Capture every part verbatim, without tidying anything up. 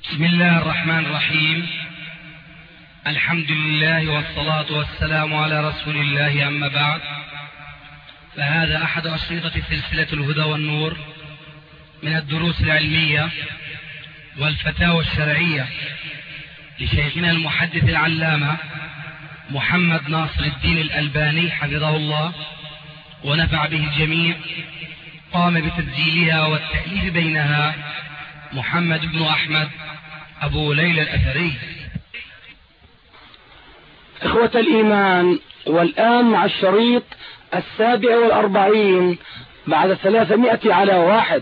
بسم الله الرحمن الرحيم. الحمد لله والصلاة والسلام على رسول الله، أما بعد، فهذا أحد أشرطة سلسلة الهدى والنور من الدروس العلمية والفتاوى الشرعية لشيخنا المحدث العلامة محمد ناصر الدين الألباني حفظه الله ونفع به الجميع. قام بتسجيلها والتأليف بينها محمد بن أحمد أبو ليلى الأثري. إخوة الإيمان، والآن مع الشريط السابع والأربعين بعد ثلاثمائة على واحد.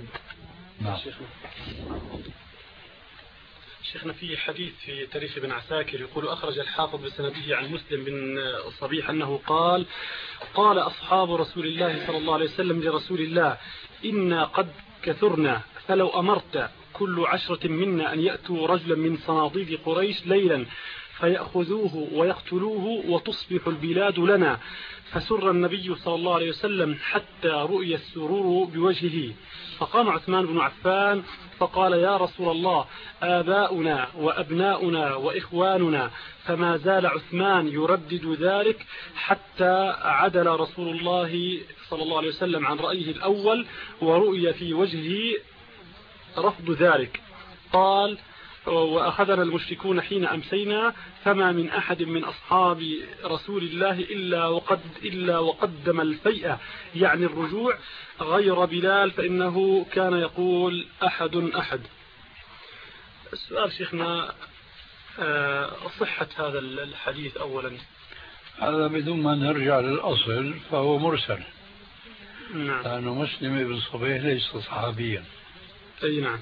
شيخنا في حديث في تاريخ ابن عساكر يقول: أخرج الحافظ بسنده عن مسلم بن الصبيح أنه قال: قال أصحاب رسول الله صلى الله عليه وسلم لرسول الله: إنا قد كثرنا، فلو أمرت كل عشرة منا أن يأتوا رجلا من صناديد قريش ليلا فيأخذوه ويقتلوه وتصبح البلاد لنا. فسر النبي صلى الله عليه وسلم حتى رؤي السرور بوجهه. فقام عثمان بن عفان فقال: يا رسول الله، آباؤنا وأبناؤنا وإخواننا. فما زال عثمان يردد ذلك حتى عدل رسول الله صلى الله عليه وسلم عن رأيه الأول ورؤي في وجهه رفض ذلك. قال: وأخذنا المشركون حين أمسينا، فما من أحد من أصحاب رسول الله إلا وقد إلا وقدم الفيئة، يعني الرجوع، غير بلال فإنه كان يقول أحد أحد. السؤال شيخنا، صحة هذا الحديث أولا. هذا بدون ما نرجع للأصل فهو مرسل. نعم. لأنه مسلم بن صبيح ليس صحابيا. أي نعم.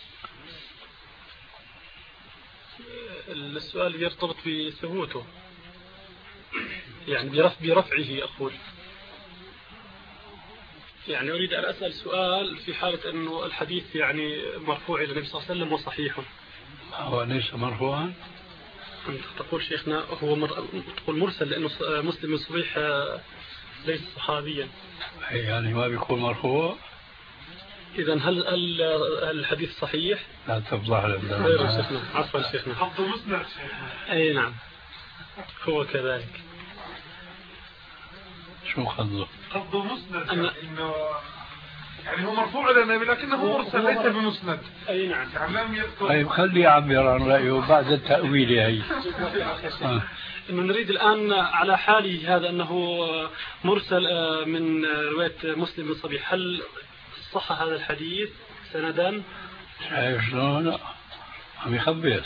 السؤال يرتبط بثبوته، يعني برفع برفعه أقول. يعني أريد أن أسأل سؤال في حالة أنه الحديث يعني مرفوع إلى النبي صلى الله عليه وسلم وصحيح. هو ليس مرفوعا؟ أنت تقول شيخنا هو مر... تقول مرسل لأنه مسلم بن صبيح ليس صحابيا. يعني ما بيكون مرفوع؟ إذا هل هل الحديث صحيح؟ لا تفضح لنا. غير شيخنا، عفوا شيخنا. خط مسند شيخنا. أي نعم، هو كذلك. شو خطه؟ خط مسند أنا... إنه يعني هو مرفوع إلى النبي لكنه مرسل ليس بمسند. أي نعم. يعني لم يذكر. طيب خليه يعبر عن رأيه بعد التأويل. هي آه. إنه نريد الآن على حاله هذا أنه مرسل من رواية مسلم بن صبيح، هل صح هذا الحديث سندا؟ شايف شلون؟ عم يخبص.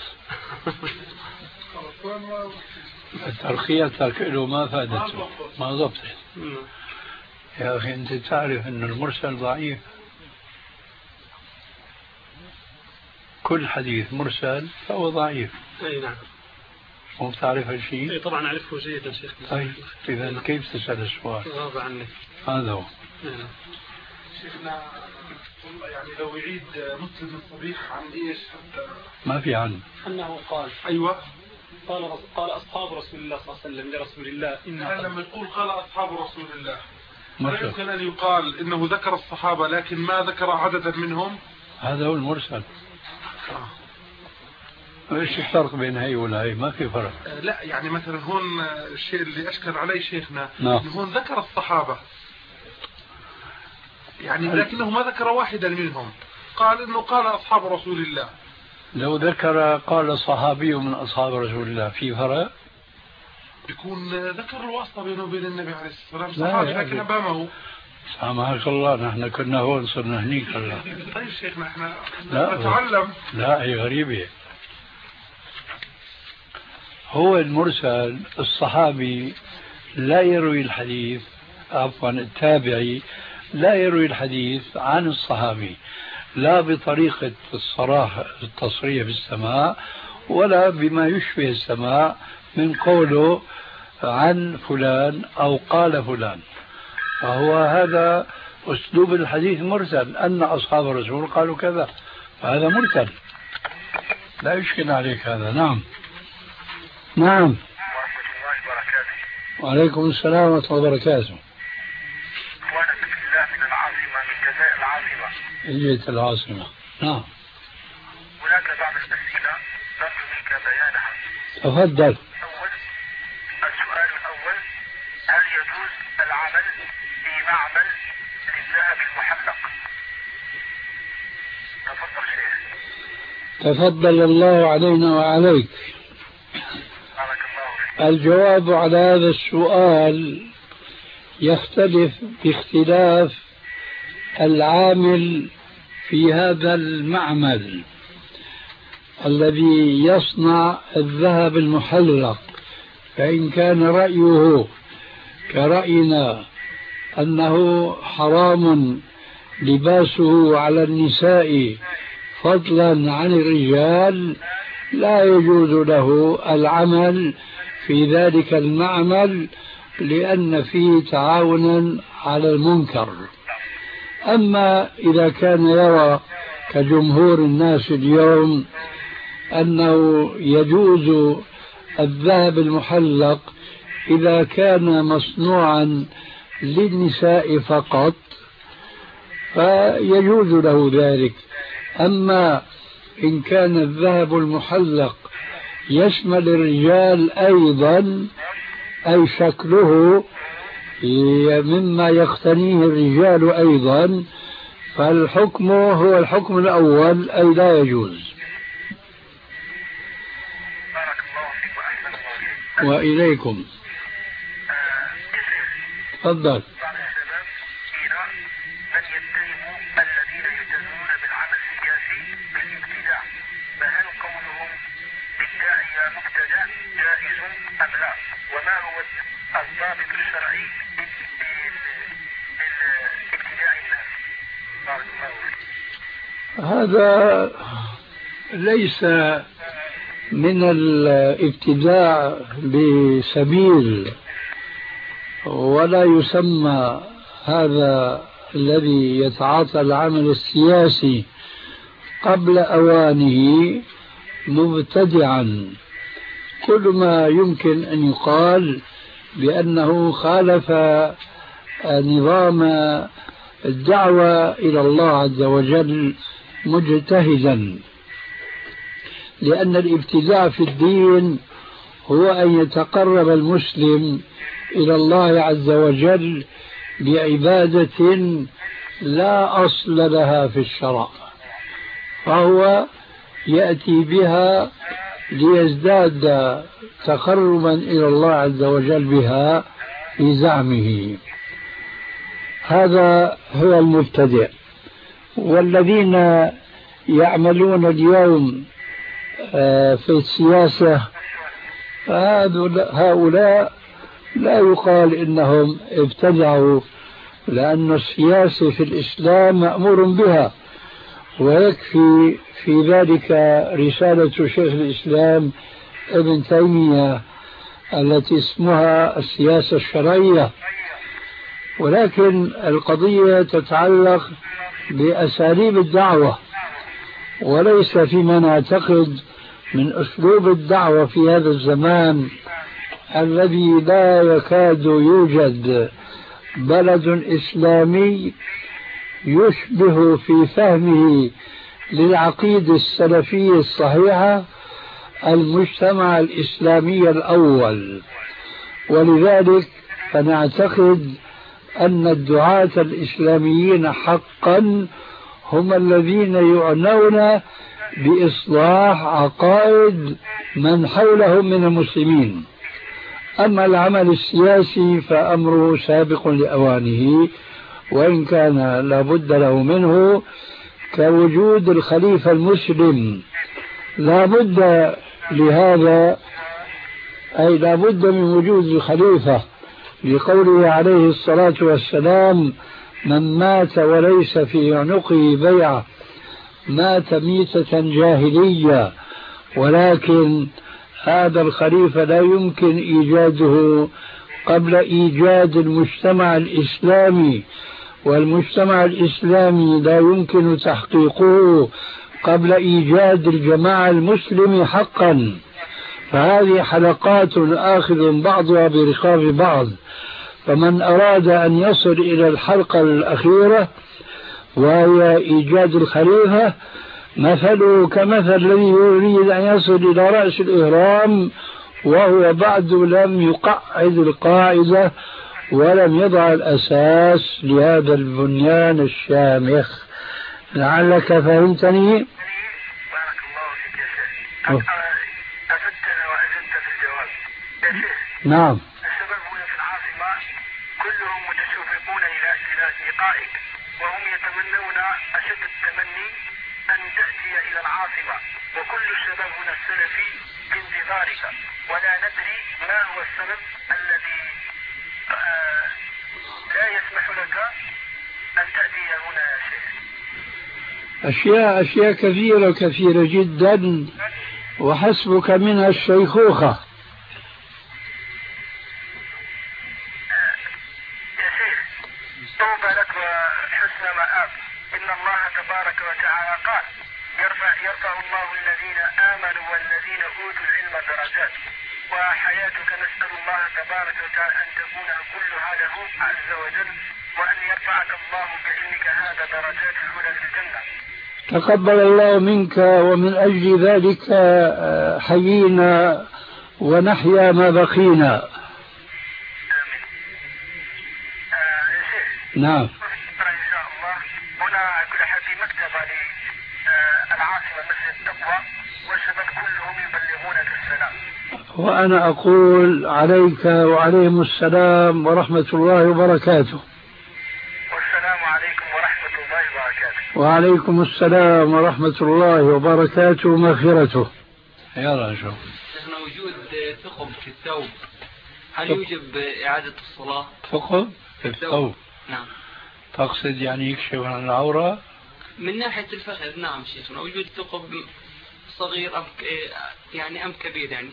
ترخيتك له ما فادته، ما ضبطت. يا أخي أنت تعرف أن المرسل ضعيف. كل حديث مرسل فهو ضعيف. أي نعم. مو بتعرف هالشيء؟ أي طبعا أعرفه جيدا شيخ. طيب إذا كيف تسأل السؤال؟ غاب عني. هذا هو. نعم. شيخنا يعني لو يعيد مسلم الصبيح عن ايش حتى ما في عنه. أنه قال. ايوه. قال قال أصحاب رسول الله صلى الله عليه وسلم لرسول الله إن لما يقول قال أصحاب رسول الله مرسل. لا يمكن أن يقال إنه ذكر الصحابة لكن ما ذكر عددا منهم. هذا هو المرسل. آه. ايش الفرق بين هي ولا هي؟ ما في فرق. آه لا يعني مثلا هون الشيء اللي أشكل عليه شيخنا نعم. إنه هون ذكر الصحابة يعني لكنه ما ذكر واحدا منهم. قال إنه قال أصحاب رسول الله. لو ذكر قال صحابي من أصحاب رسول الله في فرق؟ يكون ذكر الواسطة بينه وبين النبي عليه الصلاة والسلام صحابي لكن أمامه. سامحك الله، نحن كنا هون صرنا هنيك هلا. طيب شيخنا احنا لا نتعلم. لا هي غريبة. هو المرسل الصحابي لا يروي الحديث، عفوا التابعي لا يروي الحديث عن الصحابي، لا بطريقة الصراحة التصريح بالسماع ولا بما يشبه السماع من قوله عن فلان أو قال فلان. فهو هذا أسلوب الحديث مرسل، أن أصحاب الرسول قالوا كذا، فهذا مرسل لا يشكل عليك هذا. نعم نعم. ورحمة الله وبركاته. وعليكم السلام ورحمة الله وبركاته. إخوانك في الله من العاصمة، من جزائر العاصمة. جيت العاصمة. نعم. هناك بعض الأسئلة بيانها. تفضل. أول السؤال الأول: هل يجوز العمل في معمل للذهب المحلق؟ تفضل شيخ. تفضل الله علينا وعليك. بارك الله فيك. الجواب على هذا السؤال يختلف باختلاف العامل في هذا المعمل الذي يصنع الذهب المحلق، فإن كان رأيه كرأينا أنه حرام لباسه على النساء فضلا عن الرجال، لا يجوز له العمل في ذلك المعمل لأن فيه تعاونا على المنكر. أما إذا كان يرى كجمهور الناس اليوم أنه يجوز الذهب المحلق إذا كان مصنوعا للنساء فقط فيجوز له ذلك. أما إن كان الذهب المحلق يشمل الرجال أيضا، أي شكله مما يقتنيه الرجال أيضا، فالحكم هو الحكم الأول، أي لا يجوز. بارك الله فيك وأحسن الله إليك. وإليكم. تفضل. هذا ليس من الابتداع بسبيل، ولا يسمى هذا الذي يتعاطى العمل السياسي قبل أوانه مبتدعا. كل ما يمكن أن يقال بأنه خالف نظام الدعوة إلى الله عز وجل مجتهدا، لأن الابتداع في الدين هو أن يتقرب المسلم إلى الله عز وجل بعبادة لا أصل لها في الشرع، فهو يأتي بها ليزداد تقربا إلى الله عز وجل بها في زعمه. هذا هو المبتدع. والذين يعملون اليوم في السياسة فهؤلاء لا يقال إنهم ابتدعوا، لأن السياسة في الإسلام مأمور بها، ويكفي في ذلك رسالة شيخ الإسلام ابن تيمية التي اسمها السياسة الشرعية. ولكن القضية تتعلق بأساليب الدعوة، وليس فيما نعتقد من أسلوب الدعوة في هذا الزمان الذي لا يكاد يوجد بلد إسلامي يشبه في فهمه للعقيدة السلفية الصحيحة المجتمع الإسلامي الأول. ولذلك فنعتقد أن الدعاة الإسلاميين حقا هم الذين يعنون بإصلاح عقائد من حولهم من المسلمين. أما العمل السياسي فأمره سابق لأوانه، وإن كان لابد له منه كوجود الخليفة المسلم. لابد لهذا، أي لابد من وجود الخليفة، لقوله عليه الصلاة والسلام: من مات وليس في عنقه بيعة مات ميتة جاهلية. ولكن هذا الخليفة لا يمكن إيجاده قبل إيجاد المجتمع الإسلامي، والمجتمع الإسلامي لا يمكن تحقيقه قبل إيجاد الجماعة المسلمة حقا. فهذه حلقات آخذ بعضها برقاب بعض، فمن أراد أن يصل إلى الحلقة الأخيرة وهي إيجاد الخليفة مثله كمثل الذي يريد أن يصل إلى رأس الإهرام وهو بعد لم يقعد القاعدة ولم يضع الأساس لهذا البنيان الشامخ. لعلك فهمتني؟ بارك الله فيك يا شيخ. أفدتنا وأجدت في الجواب يا شيخ. نعم. الشباب هنا في العاصمة كلهم متشوقون إلى إلى لقائك وهم يتمنون أشد التمني أن تأتي إلى العاصمة، وكل الشباب هنا السلفي في انتظارك، ولا ندري ما هو السبب الذي لا يسمح لك أن تأتي هنا يا شيخ. أشياء أشياء كثيرة كثيرة جدا وحسبك منها الشيخوخة. يا شيخ طوبى لك وحسن مآب. إن الله تبارك وتعالى قال يرفع, يرفع الله الذين آمنوا والذين أوتوا العلم درجات، وحياتك نسأل الله تبارك وتعالى أن تكون كلها له عز وجل، وأن يرفعك الله بعلمك هذا درجات الأولى في الجنة. تقبل الله منك، ومن أجل ذلك حيينا ونحيا ما بقينا. آمين. آه يا شيخ. نعم. إن شاء الله هنا كل أحد في مكتبة للعاصمة مسجد التقوى، والشباب كلهم يبلغونك السلام. وأنا أقول عليك وعليهم السلام ورحمة الله وبركاته. والسلام عليكم ورحمة الله وبركاته. وعليكم السلام ورحمة الله وبركاته ومغفرته. يلا شوف. شيخنا وجود ثقب في الثوب هل يوجب إعادة الصلاة؟ ثقب في الثوب؟ نعم. تقصد يعني يكشف عن العورة؟ من ناحية الفخذ نعم شيخنا، وجود ثقب صغير أم يعني أم كبير يعني.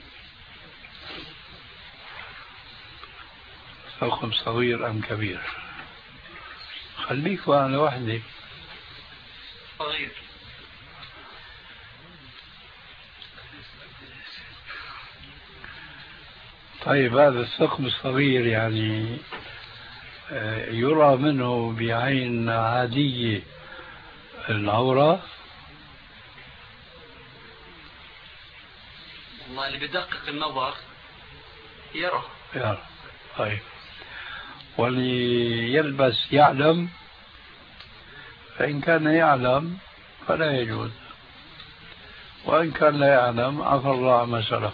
ثقب صغير أم كبير؟ خليك وأنا لوحدي. صغير. طيب هذا الثقب الصغير يعني يرى منه بعين عادية العورة؟ والله اللي بدقق النظر يرى. يرى. طيب واللي يلبس يعلم؟ فإن كان يعلم فلا يجوز، وإن كان لا يعلم عفى الله عما سلف.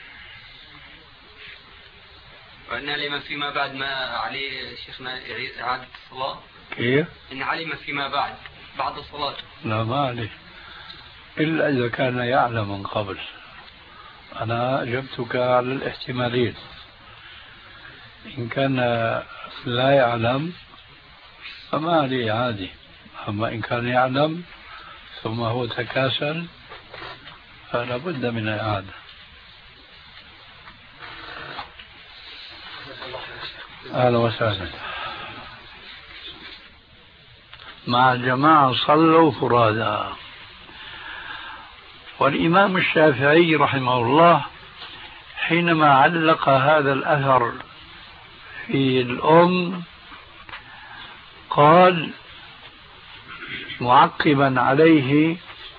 وأن علم فيما بعد ما عليه شيخنا إعادة الصلاة. كيف؟ إن علم فيما بعد بعد الصلاة. لا ما عليه إلا إذا كان يعلم من قبل. أنا أجبتك على الاحتمالين. إن كان لا يعلم فما عليه عادي، أما إن كان يعلم ثم هو تكاسل فلا بد من الإعادة. أهلا وسهلا. مع الجماعة صلوا فرادا. والإمام الشافعي رحمه الله حينما علق هذا الأثر في الأم قال معقبا عليه: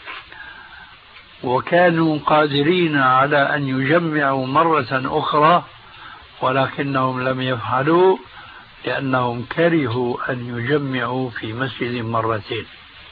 وكانوا قادرين على أن يجمعوا مرة أخرى ولكنهم لم يفعلوا لأنهم كرهوا أن يجمعوا في مسجد مرتين.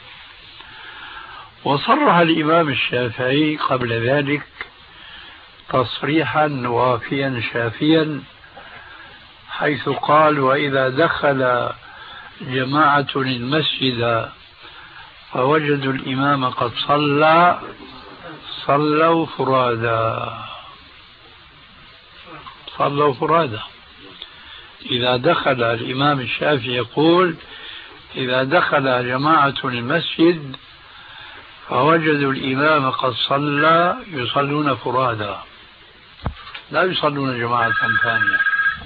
وصرح الإمام الشافعي قبل ذلك تصريحا وافيا شافيا حيث قال: وإذا دخل جماعة المسجد فوجدوا الإمام قد صلى صلوا فرادا. صلوا فرادا. إذا دخل الإمام الشافعي يقول: إذا دخل جماعة المسجد فوجدوا الإمام قد صلى يصلون فرادا، لا يصلون جماعة ثانية.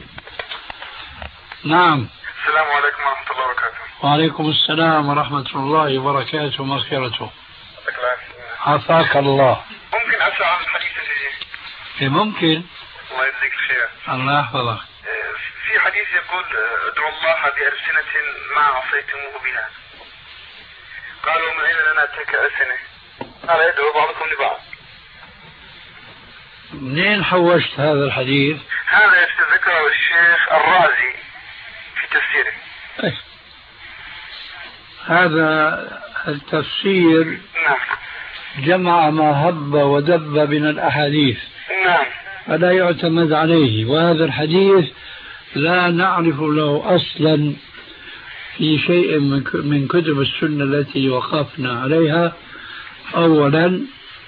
نعم. السلام عليكم ورحمة الله وبركاته. وعليكم السلام ورحمة الله وبركاته ومغفرته. عافاك الله. ممكن أسأل عن الحديث اللي ممكن. الله يجزيك الخير. الله يحفظك. في حديث يقول: ادعوا الله بألسنة ما عصيتموه بها. قالوا: من أين لنا تلك الألسنة؟ هذا يدعو بعضكم لبعض. منين حوشت هذا الحديث؟ هذا ذكره الشيخ الرازي في تفسيره. أيه. هذا التفسير نعم جمع ما هب ودب من الأحاديث، نعم، فلا يعتمد عليه. وهذا الحديث لا نعرف له أصلا في شيء من كتب السنة التي وقفنا عليها أولا،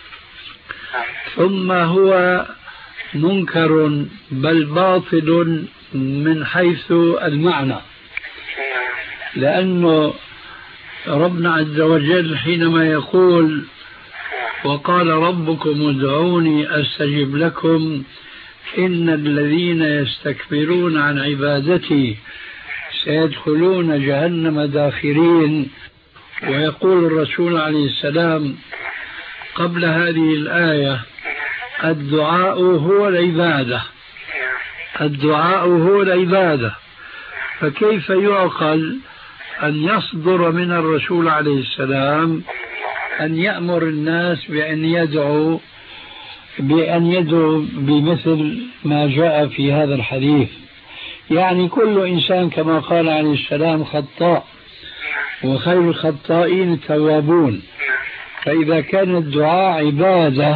ثم هو منكر بل باطل من حيث المعنى، لأنه ربنا عز وجل حينما يقول وقال ربكم ادعوني أستجب لكم إن الذين يستكبرون عن عبادتي سيدخلون جهنم داخرين، ويقول الرسول عليه السلام قبل هذه الآية الدعاء هو العبادة، الدعاء هو العبادة. فكيف يعقل أن يصدر من الرسول عليه السلام أن يأمر الناس بأن يدعوا بأن يدعوا بمثل ما جاء في هذا الحديث؟ يعني كل إنسان كما قال عليه السلام خطاء، وخير الخطائين التوابون. فإذا كان الدعاء عبادة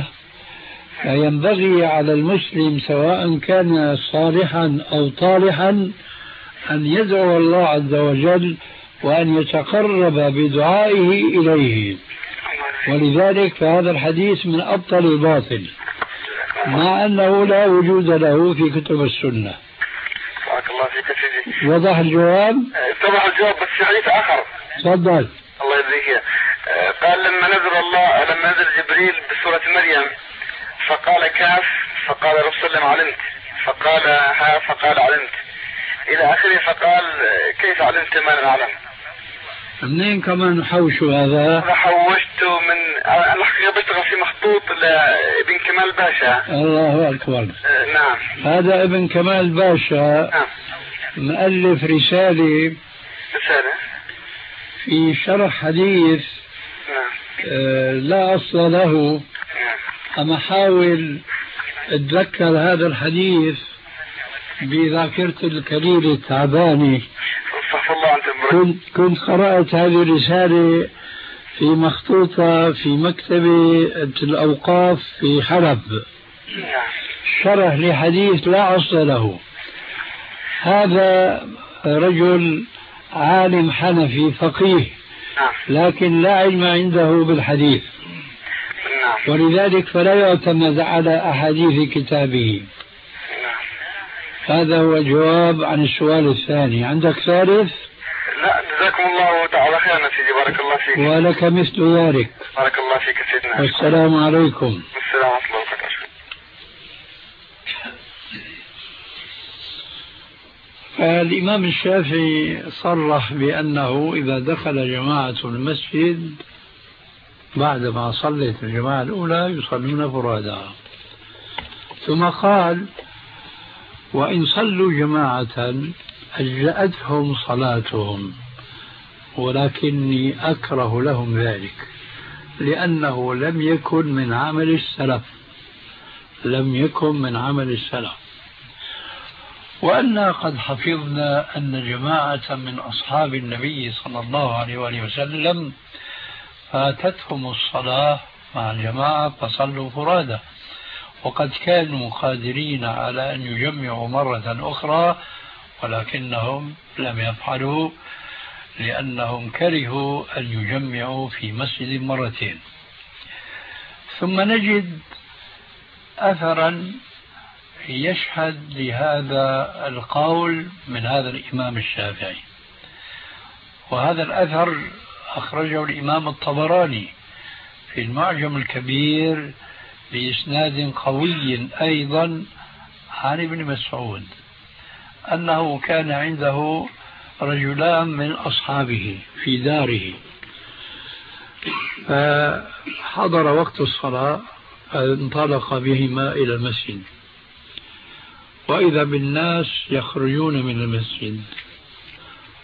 فينبغي على المسلم سواء كان صالحا أو طالحا أن يدعو الله عز وجل وأن يتقرب بدعائه إليه. ولذلك فهذا الحديث من أبطل الباطل، مع أنه لا وجود له في كتب السنة. بارك الله فيك سيدي. وضح الجواب؟ اتضح الجواب، بس في حديث آخر. تفضل. الله يجزيك. قال لما نزل الله لما نزل جبريل بسورة مريم فقال كاف فقال رسول الله علمت، فقال ها فقال علمت إلى آخره، فقال كيف علمت ما لا أعلم؟ منين كمان حوشوا هذا؟ أنا حوشته من الحقيقة بشتغل في مخطوط لابن كمال باشا. الله أكبر. آه نعم. هذا ابن كمال باشا نعم. مؤلف رسالة رسالة في شرح حديث نعم. آه لا أصل له. نعم. أما حاول أتذكر هذا الحديث بذاكرة الكليل التعباني. كنت, كنت قرأت هذه الرسالة في مخطوطة في مكتبة الأوقاف في حلب، شرح لحديث لا أصل له. هذا رجل عالم حنفي فقيه لكن لا علم عنده بالحديث، ولذلك فلا يعتمد على أحاديث كتابه. هذا هو الجواب عن السؤال الثاني. عندك ثالث؟ لا جزاكم الله تعالى خيرا سيدي، بارك الله فيك. ولك مثل ذلك. بارك الله فيك سيدنا. والسلام عليكم. السلام ورحمة الله وبركاته. فالإمام الشافعي صرح بأنه إذا دخل جماعة المسجد بعدما صلت الجماعة الأولى يصلون فرادا، ثم قال وإن صلوا جماعة أجزأتهم صلاتهم ولكني أكره لهم ذلك لأنه لم يكن من عمل السلف، لم يكن من عمل السلف. وأنا قد حفظنا أن جماعة من أصحاب النبي صلى الله عليه وآله وسلم فاتتهم الصلاة مع الجماعة فصلوا فرادى، وقد كانوا قادرين على أن يجمعوا مرة أخرى ولكنهم لم يفعلوا لأنهم كرهوا أن يجمعوا في مسجد مرتين. ثم نجد أثرا يشهد لهذا القول من هذا الإمام الشافعي، وهذا الأثر أخرجه الإمام الطبراني في المعجم الكبير بإسناد قوي أيضا عن ابن مسعود أنه كان عنده رجلان من أصحابه في داره، فحضر وقت الصلاة فانطلق بهما إلى المسجد، وإذا بالناس يخرجون من المسجد،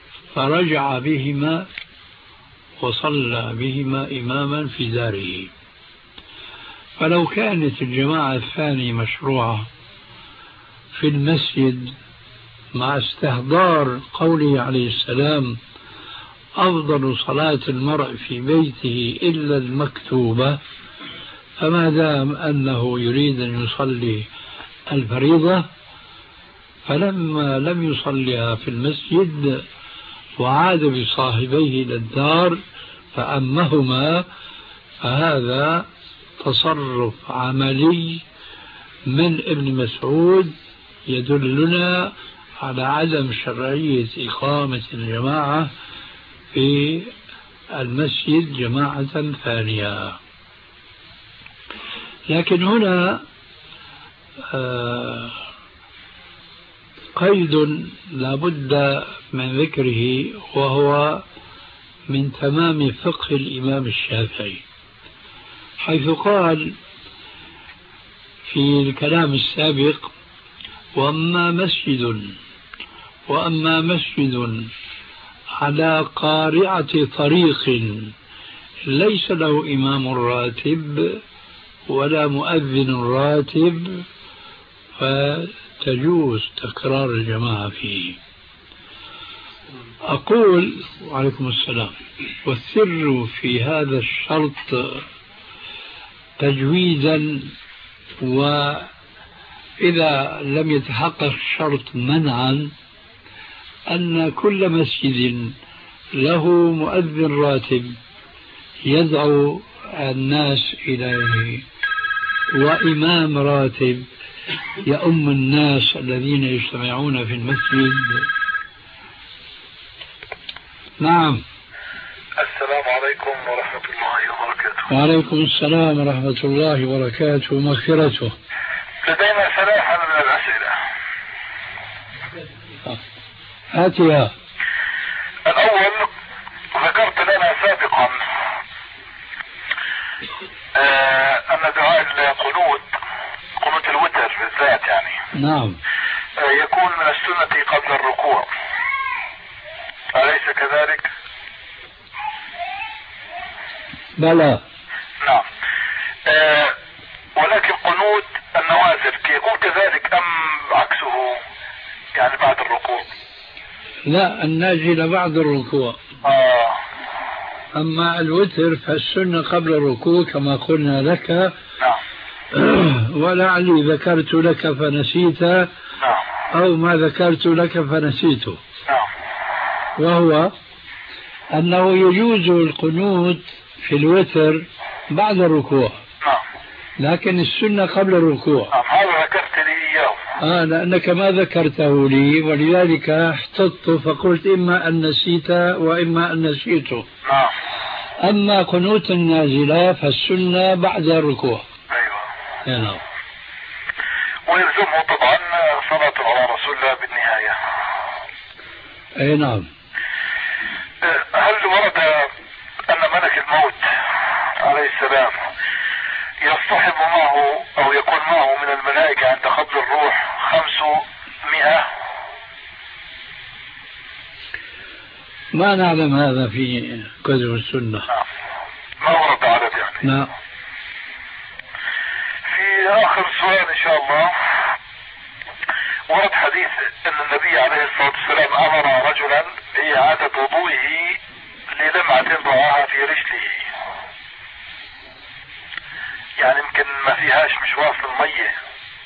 فرجع بهما وصلى بهما إماما في داره. فلو كانت الجماعة الثانية مشروعة في المسجد مع استحضار قوله عليه السلام أفضل صلاة المرء في بيته إلا المكتوبة، فما دام أنه يريد أن يصلي الفريضة فلما لم يصليها في المسجد وعاد بصاحبيه إلى الدار فأمهما، فهذا تصرف عملي من ابن مسعود يدلنا على عدم شرعية إقامة الجماعة في المسجد جماعة ثانية. لكن هنا آه قيد لا بد من ذكره، وهو من تمام فقه الإمام الشافعي، حيث قال في الكلام السابق: وأما مسجد وأما مسجد على قارعة طريق ليس له إمام راتب ولا مؤذن راتب فتجوز تكرار الجماعة فيه. أقول وعليكم السلام: والسر في هذا الشرط تجويدا، وإذا لم يتحقق الشرط منعا، أن كل مسجد له مؤذن راتب يدعو الناس إليه وإمام راتب يؤم الناس الذين يجتمعون في المسجد. نعم. السلام عليكم ورحمة الله وبركاته. وعليكم السلام ورحمة الله وبركاته ومغفرته. لدينا سلاحا من الأسئلة. هاتها. الأول، ذكرت لنا سابقا آه أن دعاء القنوت، قنوت الوتر بالذات يعني، نعم، آه يكون من السنة قبل الركوع، أليس كذلك؟ بلى. نعم. آه ولكن قنوت النوازل يكون كذلك أم عكسه، يعني بعد الركوع؟ لا، النازلة بعد الركوع. آه. أما الوتر فالسنة قبل الركوع كما قلنا لك. نعم. ولعلي ذكرت لك فنسيت. نعم. أو ما ذكرت لك فنسيته. نعم. وهو أنه يجوز القنوت في الوتر بعد الركوع. نعم. لكن السنة قبل الركوع. نعم، هذا ذكرت لي إياه. آه لأنك ما ذكرته لي، ولذلك احتطت فقلت إما أن نسيت وإما أن نسيته. نعم. أما قنوت النازلة فالسنة بعد الركوع. أيوة. نعم. ويلزمه طبعا صلاة على رسول الله بالنهاية. أي نعم. هل ورد أن ملك الموت عليه السلام يصطحب معه أو يكون معه من الملائكة عند قبض الروح خمسمائة؟ ما نعلم هذا في كتب السنة. نعم. ما ورد عدد يعني. نعم. في آخر سؤال إن شاء الله، ورد حديث أن النبي عليه الصلاة والسلام أمر رجلا بإعادة وضوئه للمعة رآها في رجله، يعني يمكن ما فيهاش مش واصل المية.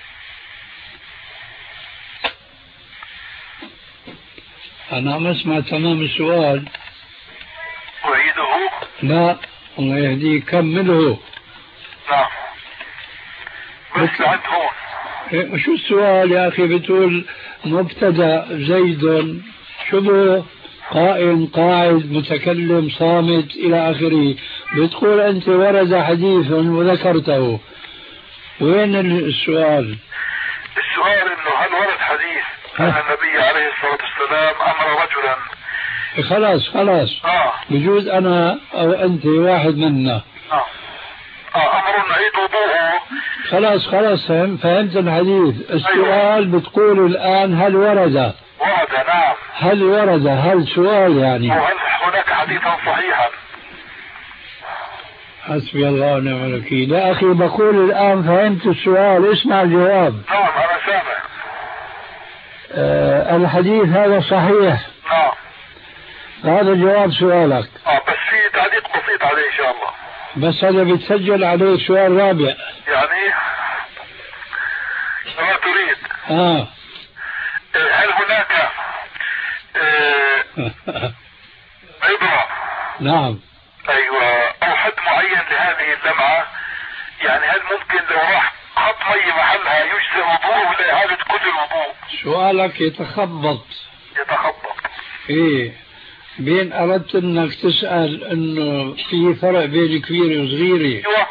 أنا عم أسمع تمام السؤال. أعيده؟ لا، الله يهديك كمله. نعم. بس لعند هون. إيه شو السؤال يا أخي؟ بتقول مبتدأ زيد، شو به؟ قائم، قاعد، متكلم، صامت إلى آخره. بتقول أنت ورد حديث وذكرته، وين السؤال؟ السؤال إنه هل ورد حديث أن النبي عليه الصلاة والسلام أمر رجلا؟ خلاص خلاص. آه. بجوز أنا أو أنت واحد منا. آه. آه أمر نعيد وضوءه. خلاص خلاص فهم فهمت الحديث. السؤال أيوة. بتقول الآن هل ورد؟ ورد. نعم. هل ورد؟ هل سؤال يعني؟ وهل هناك حديثا صحيحا؟ حسبي الله ونعم الوكيل. يا أخي بقول الآن فهمت السؤال، اسمع الجواب. نعم أنا سامع. آه الحديث هذا صحيح. نعم. هذا جواب سؤالك. اه بس في تعليق بسيط عليه إن شاء الله. بس هذا بيتسجل عليه سؤال رابع. يعني ما تريد. آه. هل هناك آه عبرة؟ نعم. أيوة، أو حد معين لهذه اللمعة؟ يعني هل ممكن لو راح خط مي محلها يجزئ وضوء ولا إعادة كل الوضوء؟ سؤالك يتخبط. يتخبط. إيه، بين أردت أنك تسأل أنه في فرق بين كبيرة وصغيرة. أيوة.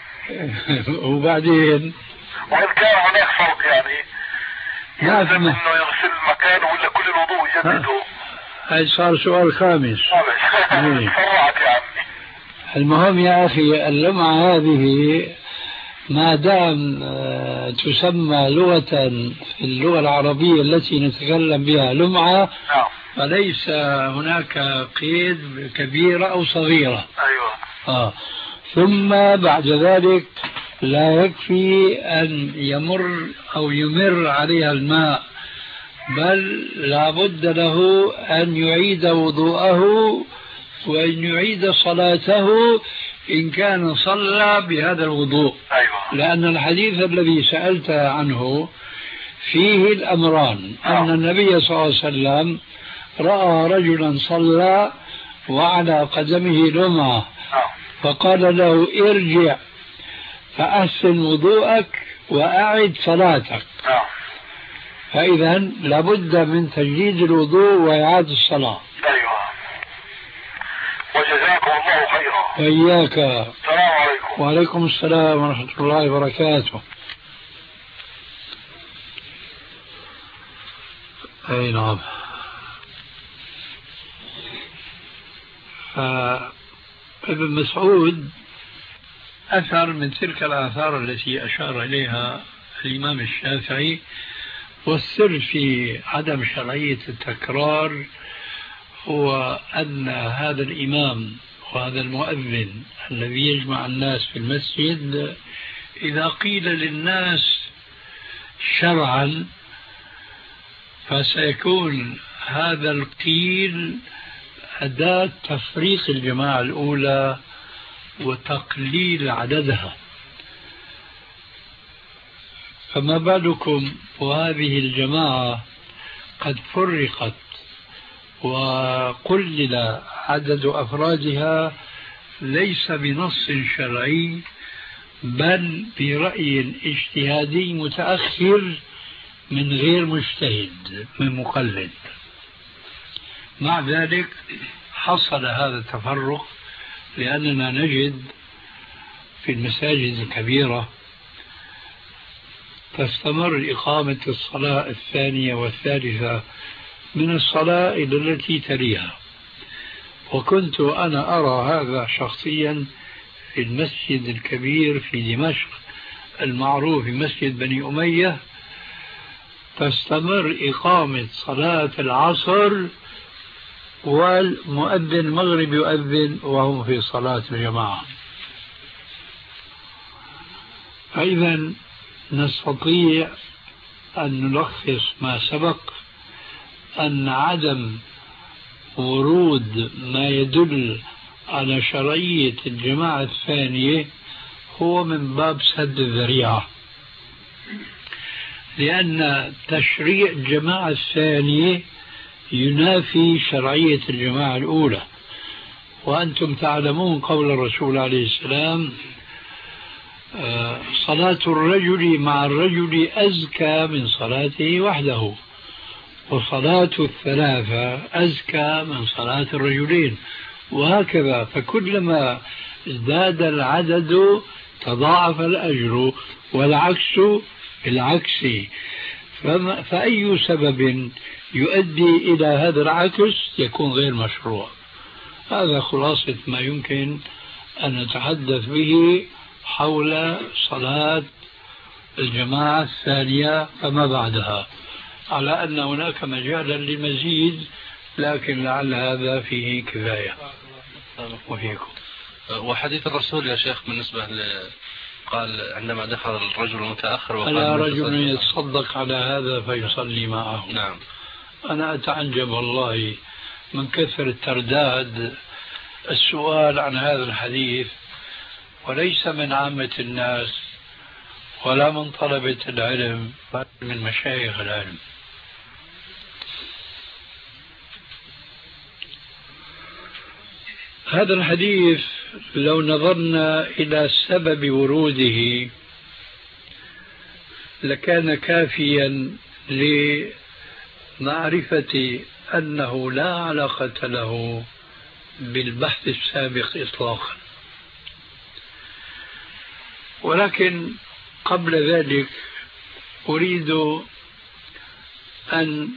وبعدين وإن كان هناك فرق يعني يلزم نعم. إنه يغسل مكانه ولا كل الوضوء يجدده؟ هاي صار سؤال خامس. تفرعت يا عمي. المهم يا أخي اللمعة هذه ما دام تسمى لغة في اللغة العربية التي نتكلم بها لمعة، فليس هناك قيد كبيرة أو صغيرة. أيوة. آه. ثم بعد ذلك لا يكفي أن يمر أو يمر عليها الماء، بل لا بد له أن يعيد وضوءه وأن يعيد صلاته إن كان صلى بهذا الوضوء. أيوة. لأن الحديث الذي سألت عنه فيه الأمران. أن النبي صلى الله عليه وسلم رأى رجلا صلى وعلى قدمه لمعة، فقال له ارجع فأحسن وضوءك وأعد صلاتك. فإذا لابد من تجديد الوضوء وإعادة الصلاة. أيوة. وجزاكم الله خيرا. وإياك. السلام عليكم. وعليكم السلام ورحمة الله وبركاته. أي نعم. فابن مسعود أثر من تلك الآثار التي أشار إليها الإمام الشافعي، والسر في عدم شرعية التكرار هو أن هذا الإمام وهذا المؤذن الذي يجمع الناس في المسجد إذا قيل للناس شرعا فسيكون هذا القيل أداة تفريق الجماعة الأولى وتقليل عددها، فما بالكم وهذه الجماعة قد فرقت وقلل عدد أفرادها ليس بنص شرعي بل برأي اجتهادي متأخر من غير مجتهد من مقلد. مع ذلك حصل هذا التفرق لأننا نجد في المساجد الكبيرة تستمر إقامة الصلاة الثانية والثالثة من الصلاة إلى التي تليها. وكنت أنا أرى هذا شخصيا في المسجد الكبير في دمشق المعروف مسجد بني أمية، تستمر إقامة صلاة العصر والمؤذن المغرب يؤذن وهم في صلاة الجماعة. فإذا نستطيع أن نلخص ما سبق أن عدم ورود ما يدل على شرعية الجماعة الثانية هو من باب سد الذريعة، لأن تشريع الجماعة الثانية ينافي شرعية الجماعة الأولى. وأنتم تعلمون قول الرسول عليه السلام صلاة الرجل مع الرجل أزكى من صلاته وحده، وصلاة الثلاثة أزكى من صلاة الرجلين، وهكذا. فكلما ازداد العدد تضاعف الأجر، والعكس بالعكس. فأي سبب يؤدي إلى هذا العكس يكون غير مشروع. هذا خلاصة ما يمكن أن نتحدث به حول صلاة الجماعة الثانية فما بعدها، على أن هناك مجالا للمزيد، لكن لعل هذا فيه كفاية. وفيكم وحديث الرسول يا شيخ بالنسبة ل... قال عندما دخل الرجل المتأخر وقال ألا رجل يتصدق على هذا فيصلي معه. نعم. أنا أتعجب والله من كثر الترداد السؤال عن هذا الحديث، وليس من عامة الناس ولا من طلبة العلم بل من مشايخ العلم. هذا الحديث لو نظرنا إلى سبب وروده لكان كافيا لمعرفة أنه لا علاقة له بالبحث السابق إطلاقا. ولكن قبل ذلك أريد أن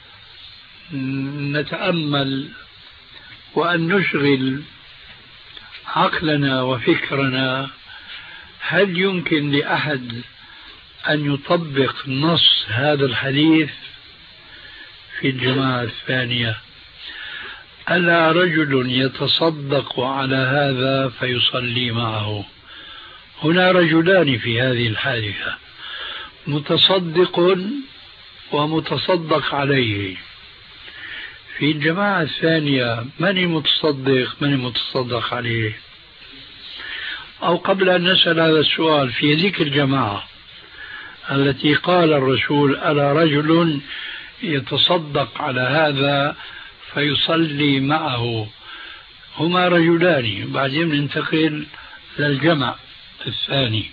نتأمل وأن نشغل عقلنا وفكرنا، هل يمكن لأحد أن يطبق نص هذا الحديث في الجماعة الثانية؟ ألا رجل يتصدق على هذا فيصلي معه. هنا رجلان في هذه الحادثة، متصدق ومتصدق عليه. في الجماعة الثانية من المتصدق من المتصدق عليه؟ أو قبل أن نسأل هذا السؤال، في ذيك الجماعة التي قال الرسول ألا رجل يتصدق على هذا فيصلي معه، هما رجلان، بعدين ننتقل للجمع الثاني.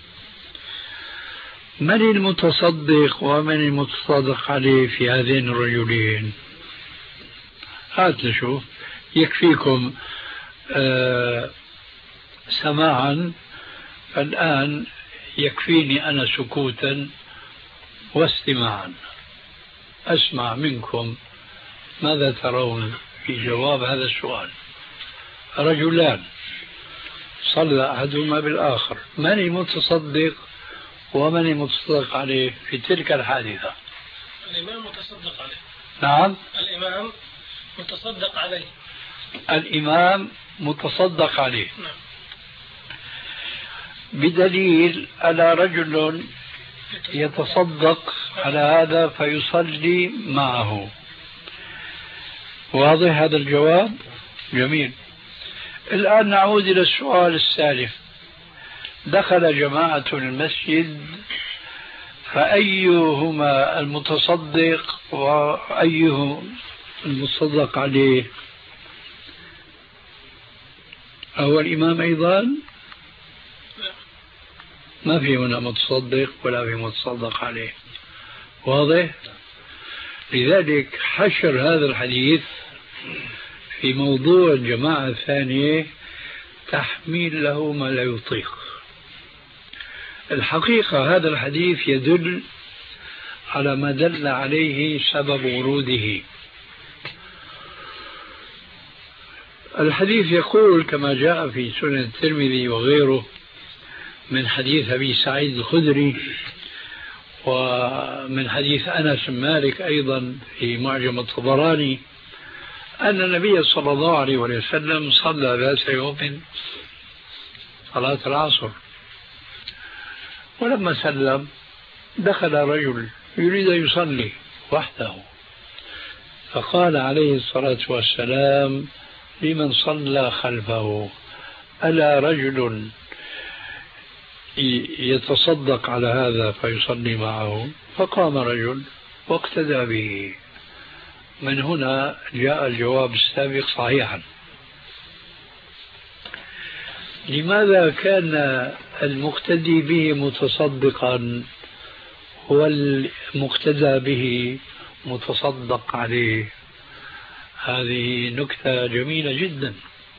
من المتصدق ومن المتصدق عليه في هذين الرجلين؟ هات نشوف. يكفيكم آه سماعا، الآن يكفيني أنا سكوتا واستماعا، أسمع منكم ماذا ترون في جواب هذا السؤال. رجلان صلى أحدهما بالآخر، من المتصدق ومن المتصدق عليه في تلك الحادثة؟ الإمام متصدق عليه. نعم، الإمام متصدق عليه. الإمام متصدق عليه. نعم. بدليل ألا رجل يتصدق على هذا فيصلي معه. واضح هذا الجواب؟ جميل. الآن نعود إلى السؤال السالف. دخل جماعة المسجد، فأيهما المتصدق وأيه المتصدق عليه؟ هو الإمام أيضا؟ ما في هنا متصدق ولا في متصدق عليه. واضح؟ لذلك حشر هذا الحديث في موضوع الجماعة الثانية تحميل له ما لا يطيق. الحقيقة هذا الحديث يدل على ما دل عليه سبب وروده. الحديث يقول كما جاء في سنن الترمذي وغيره من حديث أبي سعيد الخدري، ومن حديث أنس بن مالك أيضا في معجم الطبراني، أن النبي صلى الله عليه وسلم صلى ذات يوم صلاة العصر، ولما سلم دخل رجل يريد أن يصلي وحده، فقال عليه الصلاة والسلام لمن صلى خلفه ألا رجل يتصدق على هذا فيصلي معه؟ فقام رجل واقتدى به. من هنا جاء الجواب السابق صحيحا. لماذا كان المقتدي به متصدقا والمقتدى به متصدق عليه؟ هذه نكتة جميلة جدا.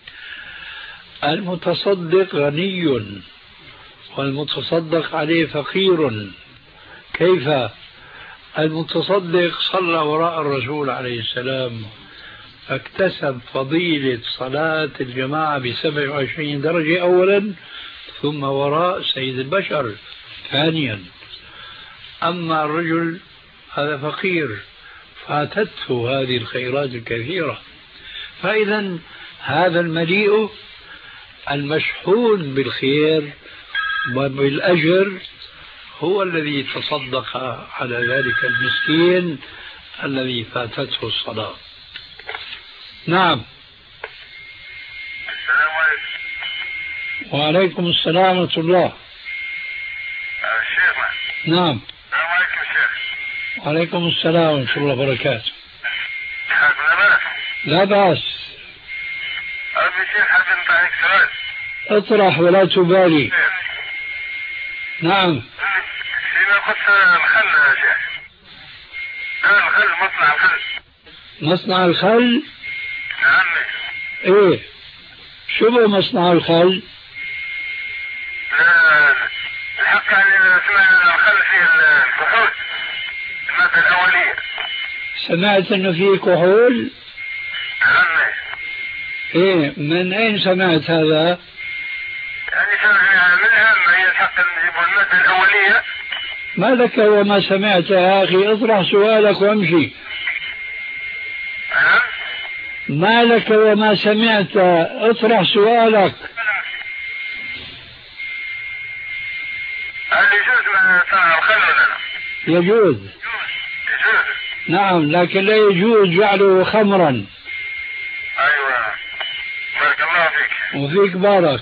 المتصدق غني والمتصدق عليه فقير. كيف؟ المتصدق صلى وراء الرسول عليه السلام فاكتسب فضيلة صلاة الجماعة بسبع وعشرين درجة أولا، ثم وراء سيد البشر ثانيا. أما الرجل هذا فقير فاتته هذه الخيرات الكثيرة. فإذا هذا المليء المشحون بالخير وبالأجر هو الذي تصدق على ذلك المسكين الذي فاتته الصلاة. نعم. السلام عليكم. وعليكم السلام ورحمة الله. شيخنا. نعم. السلام عليكم شيخ. وعليكم السلام ورحمة الله وبركاته. حاكم لا بأس. لا بأس. أبي شيخ حسن عليك سؤال. اطرح ولا تبالي. نعم. فيما يخص الخل يا شيخ. الخل مصنع الخل. مصنع الخل؟ نعم. ايه شو هو مصنع الخل؟ الحق يعني سمعنا الخل فيه الكحول المادة الأولية. سمعت انه فيه كحول؟ نعم. ايه من اين سمعت هذا؟ يعني سمعنا منها ما هي الحق نجيبوا المادة الأولية. ما لك وما سمعت يا اخي؟ اطرح سؤالك وامشي. نعم. ما لك وما سمعت؟ اطرح سؤالك. هل يجوز من صنع الخل ولا لا؟ يجوز. يجوز. نعم لكن لا يجوز جعله خمرا. ايوه بارك الله فيك. وفيك بارك.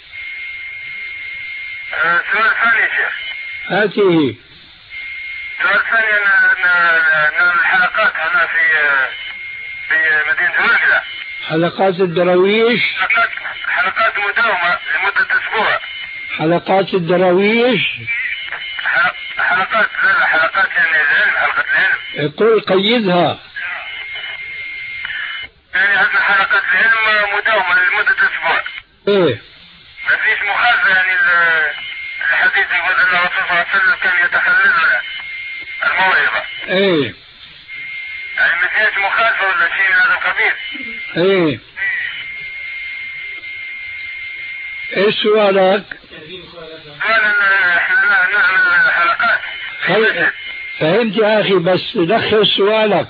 أه سؤال ثاني يا شيخ. هاته. سؤال ثاني ان الحلقات هنا في في مدينة ولدة. حلقات الدراويش. حلقات حلقات مداومة لمدة اسبوع. حلقات الدراويش. حلق حلقات لا حلقات يعني العلم حلقة العلم. يقول قيدها. يعني عندنا حلقات العلم مداومة لمدة اسبوع. ايه. ما فيش مخالفة يعني الحديث يقول ان الرسول صلى الله عليه وسلم كان يتخلل الموعظة. ايه. يعني ما فيش مخالفة ولا شيء من هذا القبيل. ايه. ايش سؤالك؟ سؤال ان احنا نعمل حلقات. خل... فهمت يا اخي بس دخل سؤالك.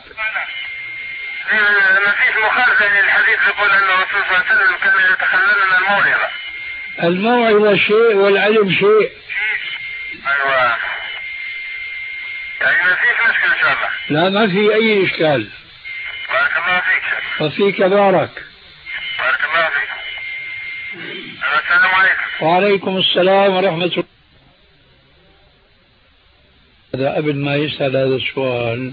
ما فيش مخالفة يعني الحديث يقول ان الرسول صلى الله عليه وسلم كان يتخللنا الموعظة. الموعظة شيء والعلم شيء. ايوه. يعني ما فيش مشكلة ان شاء الله. لا ما في اي اشكال. بارك الله فيك شيخ. وفيك بارك. بارك الله فيك. السلام عليكم. وعليكم السلام ورحمة الله. هذا قبل ما يسأل هذا السؤال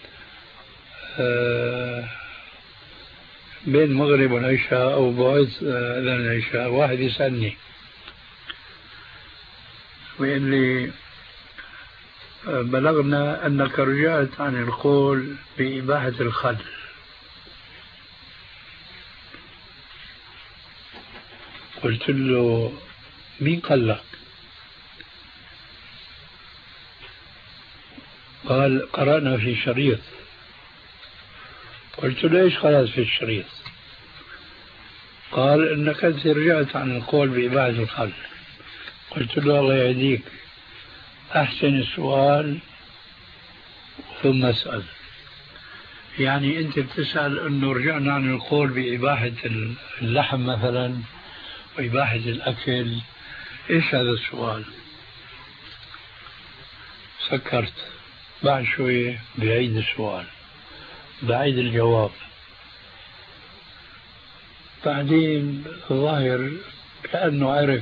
آه بين المغرب والعشاء أو بعد أذان العشاء واحد يسألني ويقول لي بلغنا أنك رجعت عن القول بإباحة الخل. قلت له مين قال لك؟ قال قرأنا في شريط. قلت له ايش قرأت في الشريط؟ قال انك انت رجعت عن القول بإباحة الخل. قلت له الله يهديك احسن السؤال ثم اسأل. يعني انت بتسأل انه رجعنا عن القول بإباحة اللحم مثلا وإباحة الأكل. إيش هذا السؤال؟ سكرت بعد شوية بعيد السؤال بعيد الجواب. بعدين الظاهر كأنه عرف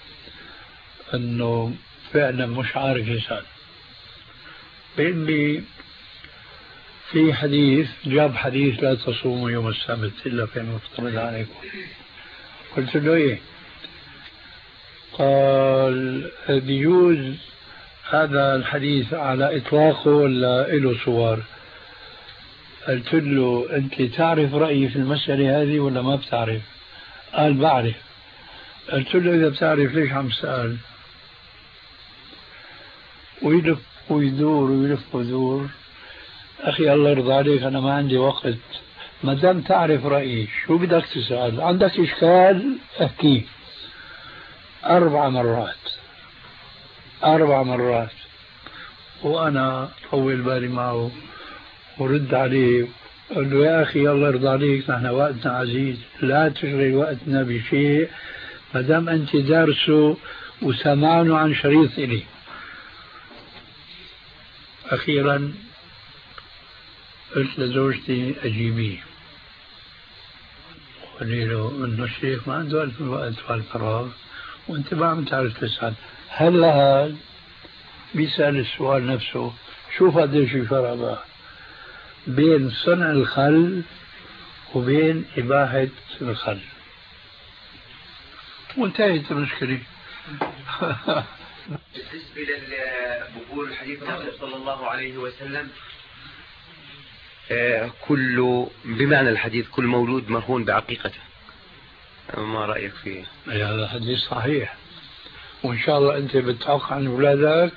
أنه فعلا مش عارف يسأل. بيقول لي في حديث جاب حديث لا تصوموا يوم السبت إلا فيما افترض عليكم. قلت له ايه؟ قال بيجوز هذا الحديث على اطلاقه ولا له صور؟ قلت له انت تعرف رأيي في المسألة هذه ولا ما بتعرف؟ قال بعرف. قلت له اذا بتعرف ليش عم تسأل؟ ويلف ويدور ويلف ويدور. اخي الله يرضى عليك انا ما عندي وقت. ما دام تعرف رأيي شو بدك تسأل؟ عندك إشكال احكيه. أربع مرات أربع مرات وأنا طول بالي معه ورد عليه قال له يا أخي الله يرضى عليك نحن وقتنا عزيز لا تشغل وقتنا بشيء ما دام أنت دارسه وسمعنا عن شريط إلي. أخيرا قلت لزوجتي أجيبيه، قولي له إنه الشيخ ما عنده ألف وقت والفراغ وأنت ما عم تعرف تسأل. هلا هذا بيسأل السؤال نفسه، شوف قديش الفرق بقى بين صنع الخل وبين إباحة الخل، وانتهت المشكلة. بالنسبة لبقول الحديث الرسول صلى الله عليه وسلم آه كل بمعنى الحديث كل مولود مرهون بعقيقته، ما رأيك فيه؟ هذا حديث صحيح، وإن شاء الله أنت بتعق عن أولادك.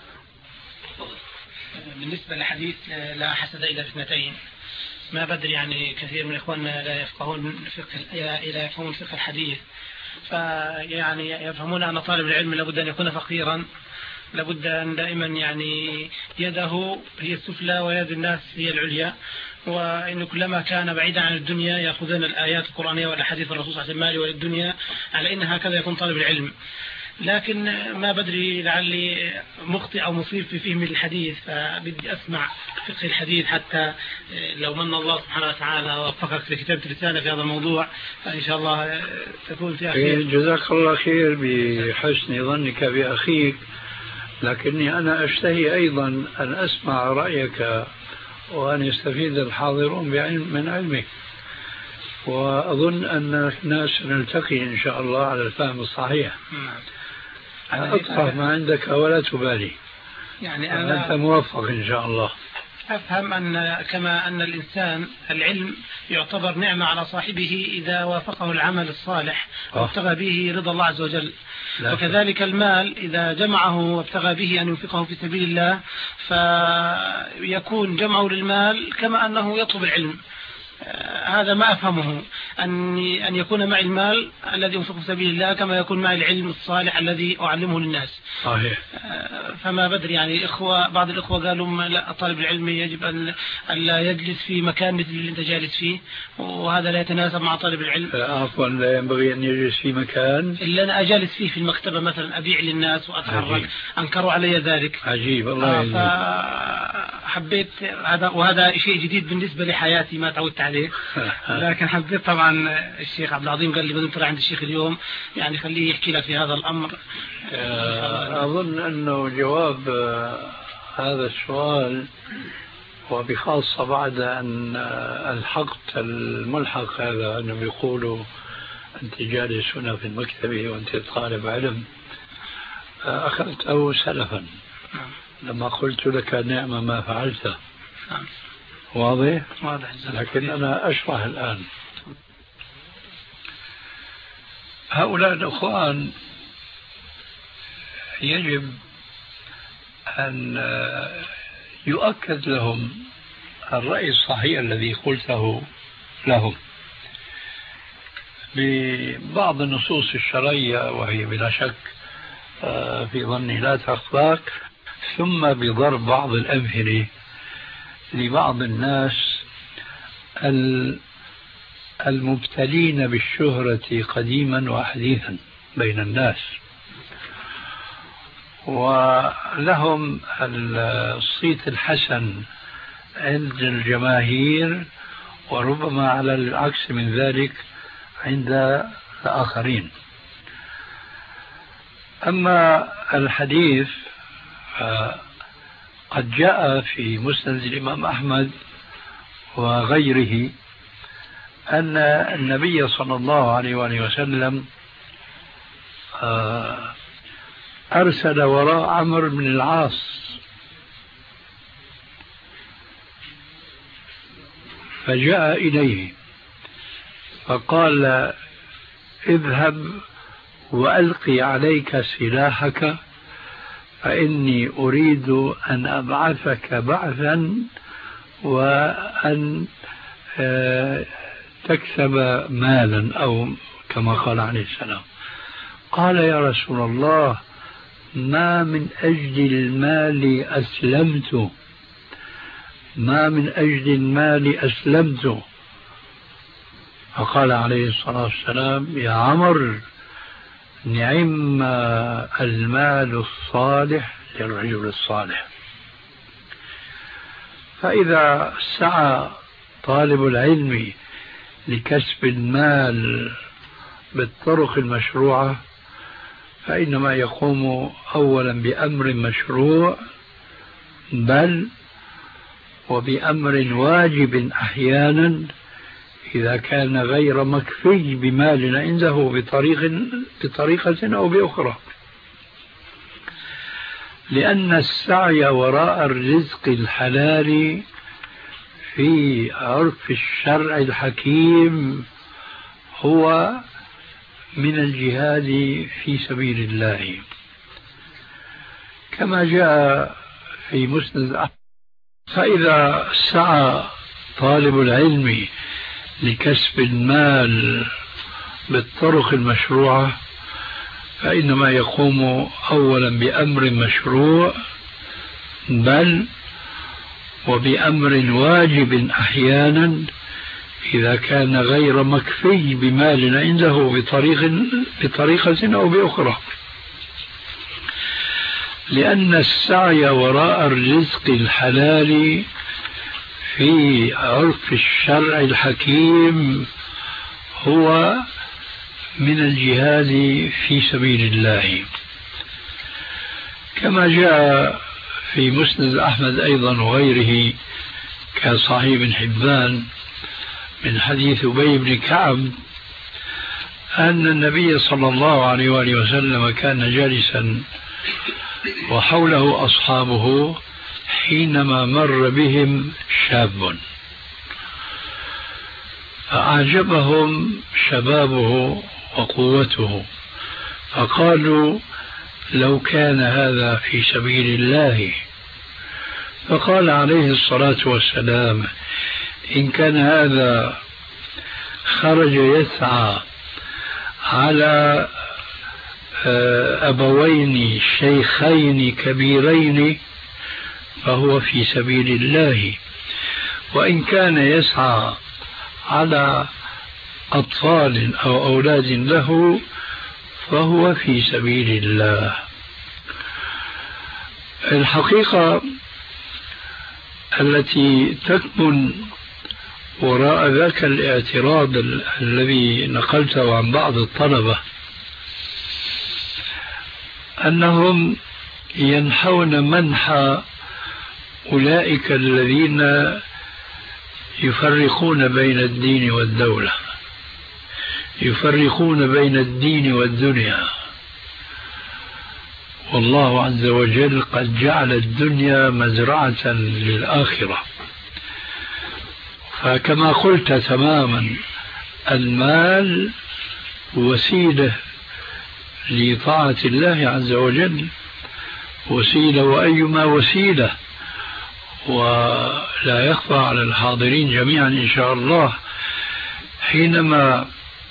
بالنسبة لحديث لا حسد إلا اثنتين، ما بدري يعني كثير من إخواننا لا يفقهون فقه لا يفهمون فقه الحديث، فيعني يفهمون أن طالب العلم لابد أن يكون فقيرا، لابد أن دائما يعني يده هي السفلى ويد الناس هي العليا، وإن كلما كان بعيدا عن الدنيا يأخذون الآيات القرآنية والأحاديث الرسول صلى الله عليه وسلم المال والدنيا، على إن هكذا يكون طالب العلم. لكن ما بدري لعلي مخطئ أو مصيب في فهم الحديث، فبدي أسمع فقه الحديث حتى لو من الله سبحانه وتعالى وفقك في كتابة رسالة في هذا الموضوع فإن شاء الله تكون فيها خير. جزاك الله خير بحسن ظنك بأخيك، لكني أنا أشتهي أيضا أن أسمع رأيك وأن يستفيد الحاضرون بعلم من علمك، وأظن أن الناس نلتقي إن شاء الله على الفهم الصحيح. أطرح ما عندك ولا تبالي، يعني أنا أنت موفق إن شاء الله. أفهم أن كما أن الإنسان العلم يعتبر نعمة على صاحبه إذا وافقه العمل الصالح وابتغى به رضا الله عز وجل، وكذلك المال إذا جمعه وابتغى به أن ينفقه في سبيل الله فيكون جمعه للمال كما أنه يطلب العلم. هذا ما أفهمه، أن أن يكون معي المال الذي ينفق في سبيل الله كما يكون معي العلم الصالح الذي أعلمه للناس. صحيح. فما بدري يعني إخوة بعض الإخوة قالوا لا طالب العلم يجب أن لا يجلس في مكان مثل اللي أنت جالس فيه، وهذا لا يتناسب مع طالب العلم. عفوا لا ينبغي أن يجلس في مكان اللي أنا أجلس فيه في المكتبة مثلا أبيع للناس وأتحرك. أنكروا علي ذلك. عجيب الله يجزيك. آه فحبيت هذا، وهذا شيء جديد بالنسبة لحياتي ما تعودت عليه. لكن حبيت طبعا الشيخ عبد العظيم قال لي بدنا نطلع عند الشيخ اليوم، يعني خليه يحكي لك في هذا الأمر. أظن أنه جواب هذا السؤال وبخاصة بعد أن الحقت الملحق هذا أنه بيقولوا أنت جالس هنا في المكتبة وأنت طالب علم، أخذته سلفا لما قلت لك نعمة ما فعلته. واضح؟ واضح. لكن أنا أشرح الآن. هؤلاء الأخوان يجب أن يؤكد لهم الرأي الصحيح الذي قلته لهم ببعض النصوص الشرعية، وهي بلا شك في ظني لا تخفاك، ثم بضرب بعض الأمثلة لبعض الناس المبتلين بالشهرة قديما وحديثا بين الناس، ولهم الصيت الحسن عند الجماهير وربما على العكس من ذلك عند الآخرين. أما الحديث قد جاء في مسند الإمام أحمد وغيره أن النبي صلى الله عليه وآله وسلم أرسل وراء عمرو بن العاص فجاء إليه فقال اذهب وألقي عليك سلاحك فإني أريد أن أبعثك بعثا وأن تكسب مالا أو كما قال عليه السلام. قال يا رسول الله ما من أجل المال أسلمت، ما من أجل المال أسلمت. فقال عليه الصلاة والسلام يا عمر نعم المال الصالح للرجل الصالح. فإذا سعى طالب العلم لكسب المال بالطرق المشروعة فإنما يقوم أولا بأمر مشروع، بل وبأمر واجب أحيانا إذا كان غير مكفي بمال عنده بطريق بطريقة أو بأخرى، لأن السعي وراء الرزق الحلال في عرف الشرع الحكيم هو من الجهاد في سبيل الله، كما جاء في مسند أحمد. فإذا سعى طالب العلم لكسب المال بالطرق المشروعة فإنما يقوم أولا بأمر مشروع، بل وبأمر واجب أحيانا إذا كان غير مكفي بمال عنده بطريق بطريقة أو بأخرى، لأن السعي وراء الرزق الحلال في عرف الشرع الحكيم هو من الجهاد في سبيل الله، كما جاء في مسند أحمد أيضا وغيره كصحيح ابن حبان من حديث أبي بن كعب أن النبي صلى الله عليه وآله وسلم كان جالسا وحوله أصحابه حينما مر بهم شاب فأعجبهم شبابه وقوته، فقالوا لو كان هذا في سبيل الله. فقال عليه الصلاة والسلام إن كان هذا خرج يسعى على أبوين شيخين كبيرين فهو في سبيل الله، وإن كان يسعى على أطفال أو أولاد له فهو في سبيل الله. الحقيقة التي تكمن وراء ذاك الاعتراض الذي نقلته عن بعض الطلبة أنهم ينحون منح أولئك الذين يفرقون بين الدين والدولة، يفرقون بين الدين والدنيا، والله عز وجل قد جعل الدنيا مزرعة للآخرة. فكما قلت تماما المال وسيلة لطاعة الله عز وجل، وسيلة وأيما وسيلة، ولا يخفى على الحاضرين جميعا إن شاء الله حينما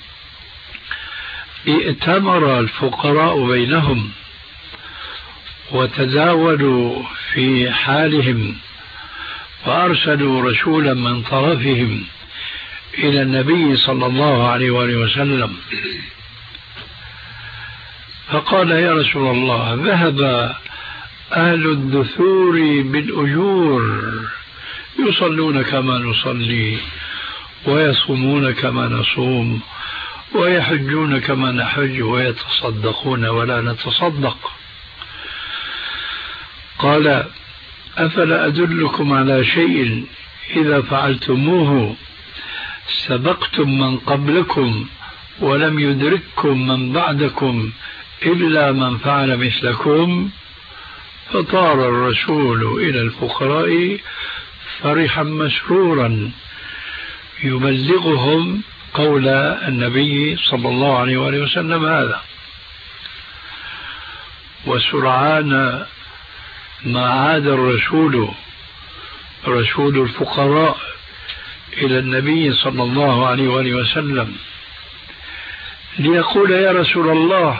ائتمر الفقراء بينهم وتداولوا في حالهم وأرسلوا رسولا من طرفهم إلى النبي صلى الله عليه وآله وسلم فقال يا رسول الله ذهب أهل الدثور بالأجور يصلون كما نصلي ويصومون كما نصوم ويحجون كما نحج ويتصدقون ولا نتصدق. قال أفلا أدلكم على شيء إذا فعلتموه سبقتم من قبلكم ولم يدرككم من بعدكم إلا من فعل مثلكم. فطار الرسول إلى الفقراء فرحا مسرورا يبلغهم قول النبي صلى الله عليه وآله وسلم هذا، وسرعان ما عاد الرسول رسول الفقراء إلى النبي صلى الله عليه وآله وسلم ليقول يا رسول الله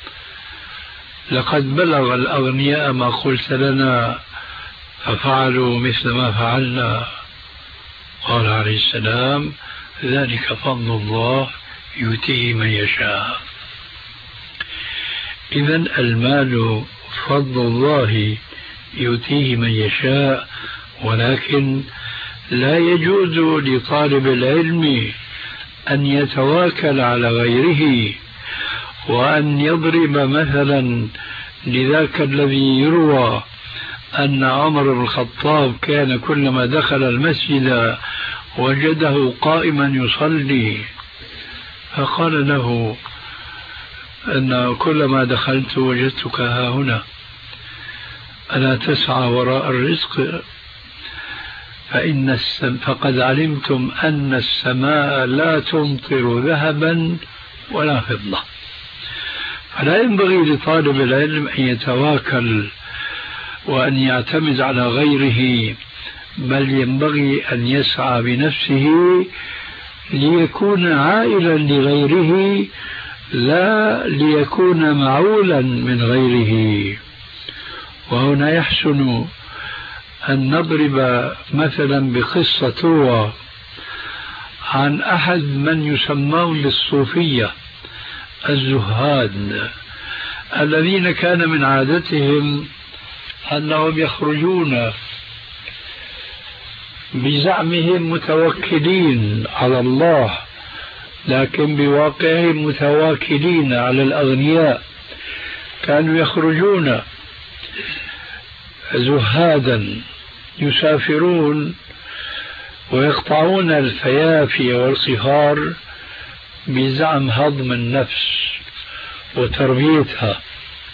لقد بلغ الأغنياء ما قلت لنا ففعلوا مثل ما فعلنا. قال عليه السلام ذلك فضل الله يؤتيه من يشاء. إذا المال فضل الله يؤتيه من يشاء، ولكن لا يجوز لطالب العلم أن يتواكل على غيره وأن يضرب مثلا لذاك الذي يروى أن عمر بن الخطاب كان كلما دخل المسجد وجده قائما يصلي فقال له أن كلما دخلت وجدتك ها هنا ألا تسعى وراء الرزق فإن السم فقد علمتم أن السماء لا تمطر ذهبا ولا فضة. فلا ينبغي لطالب العلم أن يتواكل وأن يعتمد على غيره، بل ينبغي أن يسعى بنفسه ليكون عائلا لغيره لا ليكون معولا من غيره. وهنا يحسن أن نضرب مثلا بقصة تروى عن أحد من يسمون بالصوفية الزهاد الذين كان من عادتهم أنهم يخرجون بزعمهم متوكلين على الله، لكن بواقعهم متواكلين على الأغنياء. كانوا يخرجون زهادا يسافرون ويقطعون الفيافي والصهار بزعم هضم النفس وتربيتها.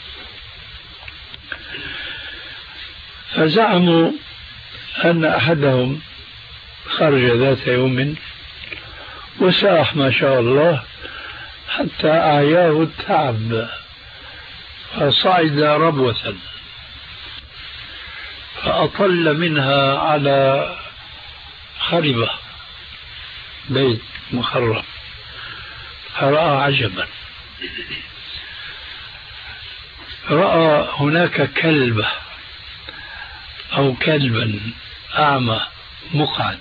فزعموا أن أحدهم خرج ذات يوم وساح ما شاء الله حتى أعياه التعب فصعد ربوة فأطل منها على خربة بيت مخرب فرأى عجبا، رأى هناك كلبة أو كلبا أعمى مقعد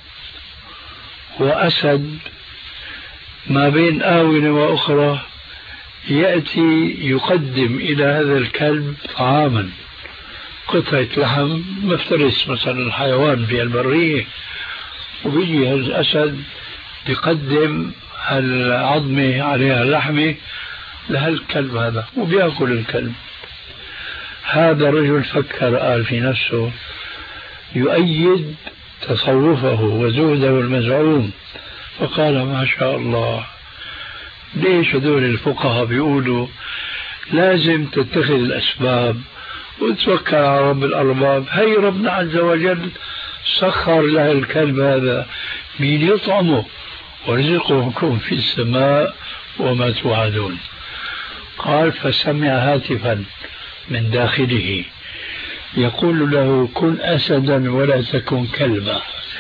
وأسد ما بين آونة وأخرى يأتي يقدم إلى هذا الكلب طعاما، قطعة لحم مفترس مثلا حيوان في البرية، وبيجي هذا الأسد يقدم العظمة عليها لحمة لهالكلب هذا وبيأكل الكلب. هذا رجل فكر قال في نفسه يؤيد تصوفه وزهده المزعوم، فقال ما شاء الله، ليش هذول الفقهاء بيقولوا لازم تتخذ الأسباب وتوكل على رب الأرباب؟ هي ربنا عز وجل سخر له الكلب هذا مين يطعمه، ورزقكم في السماء وما توعدون. قال فسمع هاتفا من داخله يقول له كن أسدا ولا تكن كلبا.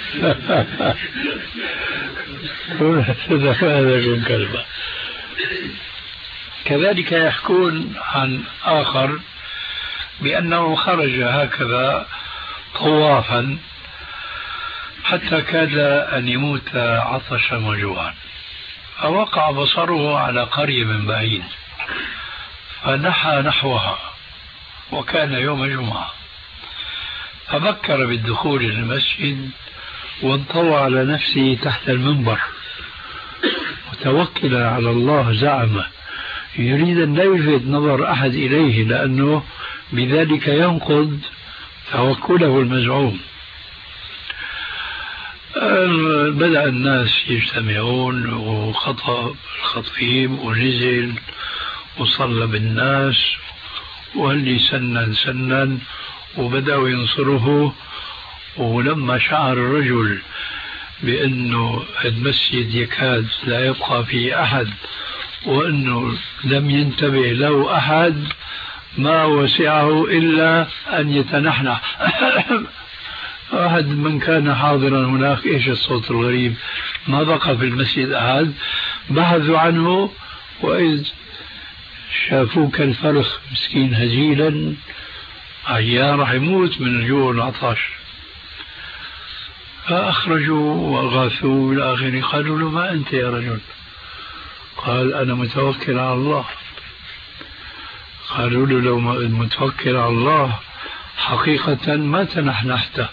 كن أسدا ولا تكن كلبا. كذلك يحكون عن آخر بأنه خرج هكذا طوافا حتى كاد أن يموت عطشا وجوعا، فوقع بصره على قرية من بعيد فنحى نحوها، وكان يوم جمعة، فبكر بالدخول إلى المسجد وانطوى على نفسه تحت المنبر متوكلا على الله، زعم يريد أن لا يلفت نظر أحد إليه لأنه بذلك ينقض توكله المزعوم. بدأ الناس يجتمعون وخطب الخطيب ونزل وصلى بالناس واللي سنا سنا وبدأوا ينصره. ولما شعر الرجل بأنه المسجد يكاد لا يبقى فيه أحد وأنه لم ينتبه له أحد ما وسعه إلا أن يتنحنح. أحد من كان حاضرا هناك إيش الصوت الغريب، ما بقى في المسجد أحد، بحثوا عنه وإذ شافوه كالفرخ مسكين هزيلا عيان راح يموت من الجوع والعطش. فأخرجوا وأغاثوا إلى آخره. قالوا له ما أنت يا رجل؟ قال أنا متوكل على الله. قالوا له لو متوكل على الله حقيقة ما تنحنحته.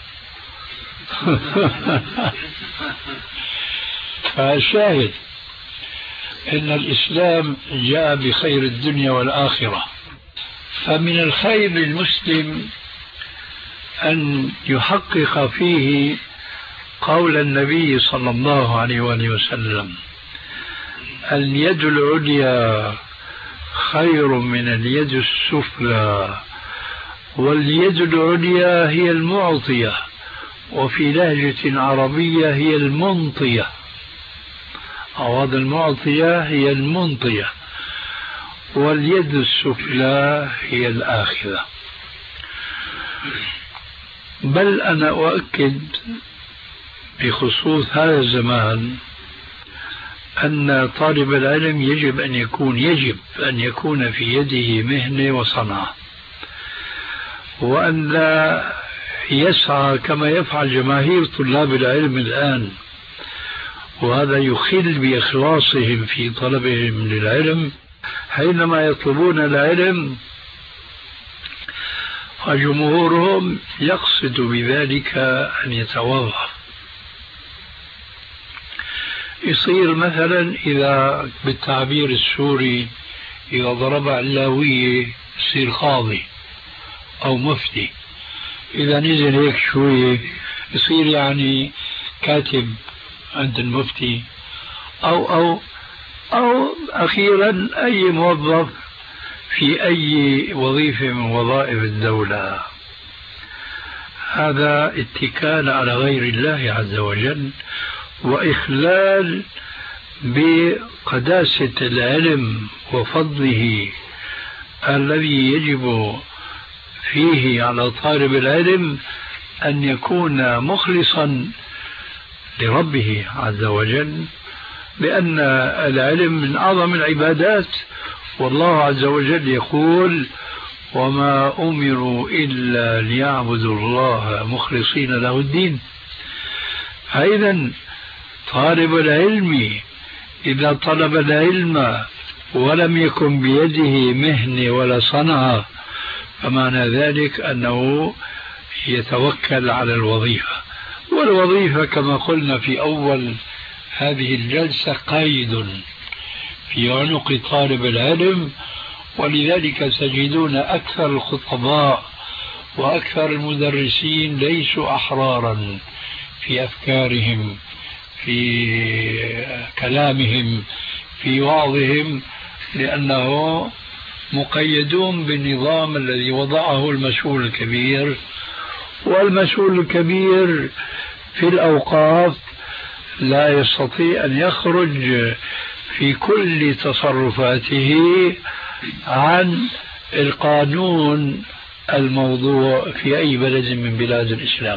فالشاهد إن الإسلام جاء بخير الدنيا والآخرة، فمن الخير للمسلم أن يحقق فيه قول النبي صلى الله عليه وآله وسلم: اليد العليا خير من اليد السفلى، واليد العليا هي المعطية، وفي لهجة عربية هي المنطية، أو هذا المعطية هي المنطية، واليد السفلى هي الآخذة. بل أنا أؤكد بخصوص هذا الزمان أن طالب العلم يجب أن يكون يجب أن يكون في يده مهنة وصنعة، وأن لا يسعى كما يفعل جماهير طلاب العلم الآن، وهذا يخل بإخلاصهم في طلبهم للعلم. حينما يطلبون العلم وجمهورهم يقصد بذلك أن يتوظف، يصير مثلا إذا بالتعبير السوري إذا ضرب علاوية يصير قاضي أو مفتي، إذا نزل هيك شوية يصير يعني كاتب عند المفتي، أو أو أو أخيرا أي موظف في أي وظيفة من وظائف الدولة. هذا اتكال على غير الله عز وجل، وإخلال بقداسة العلم وفضله الذي يجب فيه على طالب العلم أن يكون مخلصا لربه عز وجل، لأن العلم من أعظم العبادات، والله عز وجل يقول: وما أمروا إلا ليعبدوا الله مخلصين له الدين. فإذا طالب العلم إذا طلب العلم ولم يكن بيده مهنة ولا صنعة، فمعنى ذلك أنه يتوكل على الوظيفة، والوظيفة كما قلنا في أول هذه الجلسة قيد في عنق طالب العلم. ولذلك تجدون أكثر الخطباء وأكثر المدرسين ليسوا أحرارا في أفكارهم، في كلامهم، في وعظهم، لأنه مقيدون بالنظام الذي وضعه المسؤول الكبير. والمسؤول الكبير في الأوقاف لا يستطيع أن يخرج في كل تصرفاته عن القانون الموضوع في أي بلد من بلاد الإسلام.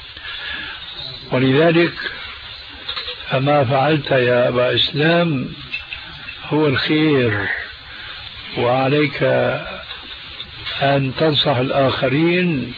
ولذلك فما فعلت يا أبا إسلام هو الخير، وعليك أن تنصح الآخرين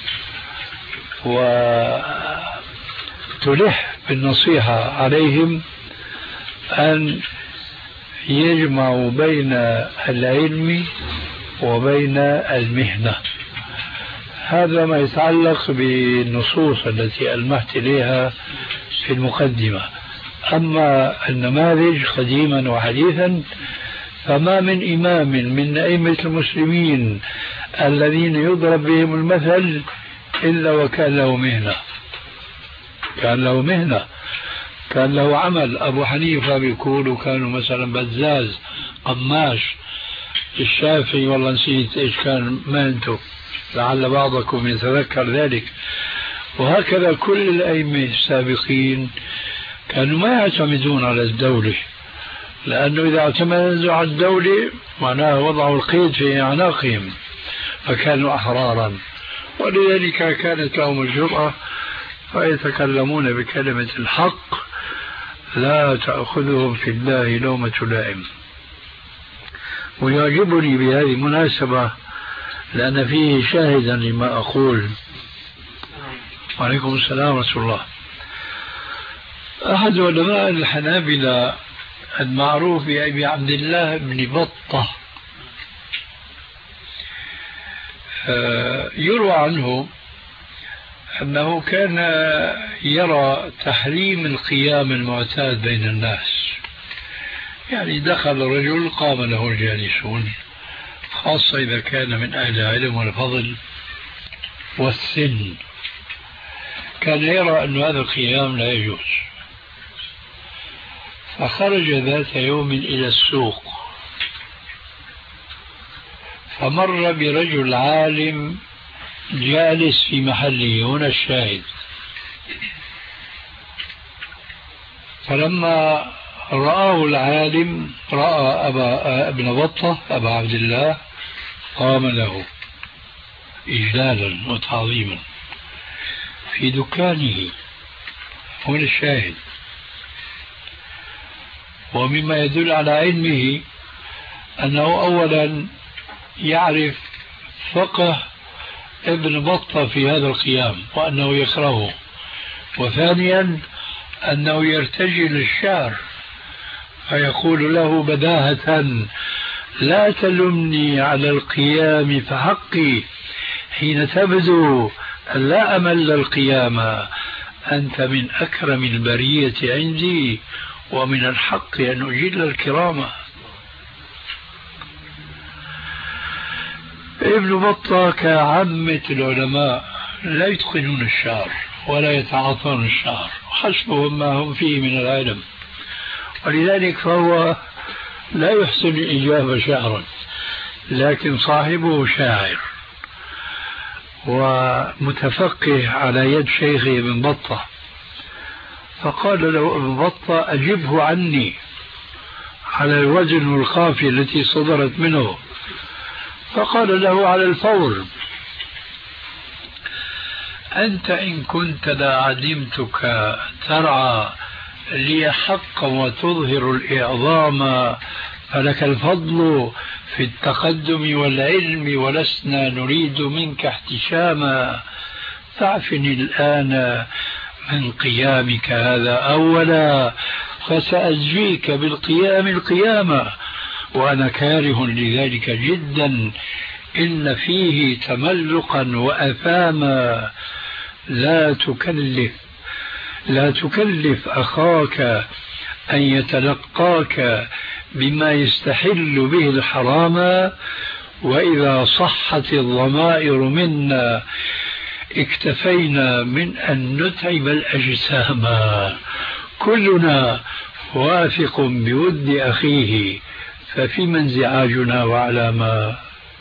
وتلح بالنصيحة عليهم أن يجمعوا بين العلم وبين المهنة. هذا ما يتعلق بالنصوص التي ألمحت إليها في المقدمة. أما النماذج قديما وحديثا فما من إمام من أئمة المسلمين الذين يضرب بهم المثل إلا وكان له مهنة، كان له مهنة، كان له عمل. أبو حنيفة بيقولوا كانوا مثلا بزاز، قماش. الشافعي والله نسيت إيش كان مهنته، لعل بعضكم يتذكر ذلك. وهكذا كل الأئمة السابقين كانوا ما يعتمدون على الدولة، لأنه إذا اعتمدوا على الدولة معناه وضعوا القيد في أعناقهم، فكانوا أحرارا. ولذلك كانت لهم الجرأة فيتكلمون بكلمة الحق لا تأخذهم في الله لومة لائم. ويعجبني بهذه المناسبة لأن فيه شاهدا لما أقول. وعليكم السلام ورحمة الله. أحد علماء الحنابلة المعروف بأبي عبد الله بن بطة يروى عنه أنه كان يرى تحريم القيام المعتاد بين الناس، يعني دخل رجل قام له الجالسون، خاصة إذا كان من أهل العلم والفضل والسن، كان يرى أن هذا القيام لا يجوز. فخرج ذات يوم إلى السوق فمر برجل عالم جالس في محله، هنا الشاهد. فلما رآه العالم، رأى أبا ابن بطة أبا عبد الله، قام له إجلالا وتعظيما في دكانه، هنا الشاهد. ومما يدل على علمه أنه أولا يعرف فقه ابن بطة في هذا القيام وأنه يكرهه، وثانيا أنه يرتجل الشعر فيقول له بداهة: لا تلمني على القيام فحقي حين تبدو أن لا أمل القيام، أنت من أكرم البرية عندي ومن الحق أن أجل الكرامة. ابن بطة كعامة العلماء لا يتقنون الشعر ولا يتعاطون الشعر، حسبهم ما هم فيه من العلم، ولذلك فهو لا يحسن الإجابة شعرا، لكن صاحبه شاعر ومتفقه على يد شيخه ابن بطة، فقال له ابن بطة: أجبه عني على الوزن والقافية التي صدرت منه. فقال له على الفور: أنت إن كنت لعدمتك ترعى لي حقا وتظهر الإعظام، فلك الفضل في التقدم والعلم، ولسنا نريد منك احتشاما، فاعفني الآن من قيامك هذا أولا، فسأجزيك بالقيام القيامة، وأنا كاره لذلك جدا، إن فيه تملقا وأثاما. لا تكلف لا تكلف أخاك أن يتلقاك بما يستحل به الحرام، وإذا صحت الضمائر منا اكتفينا من أن نتعب الأجسام، كلنا واثق بود أخيه، ففيما انزعاجنا وعلى ما.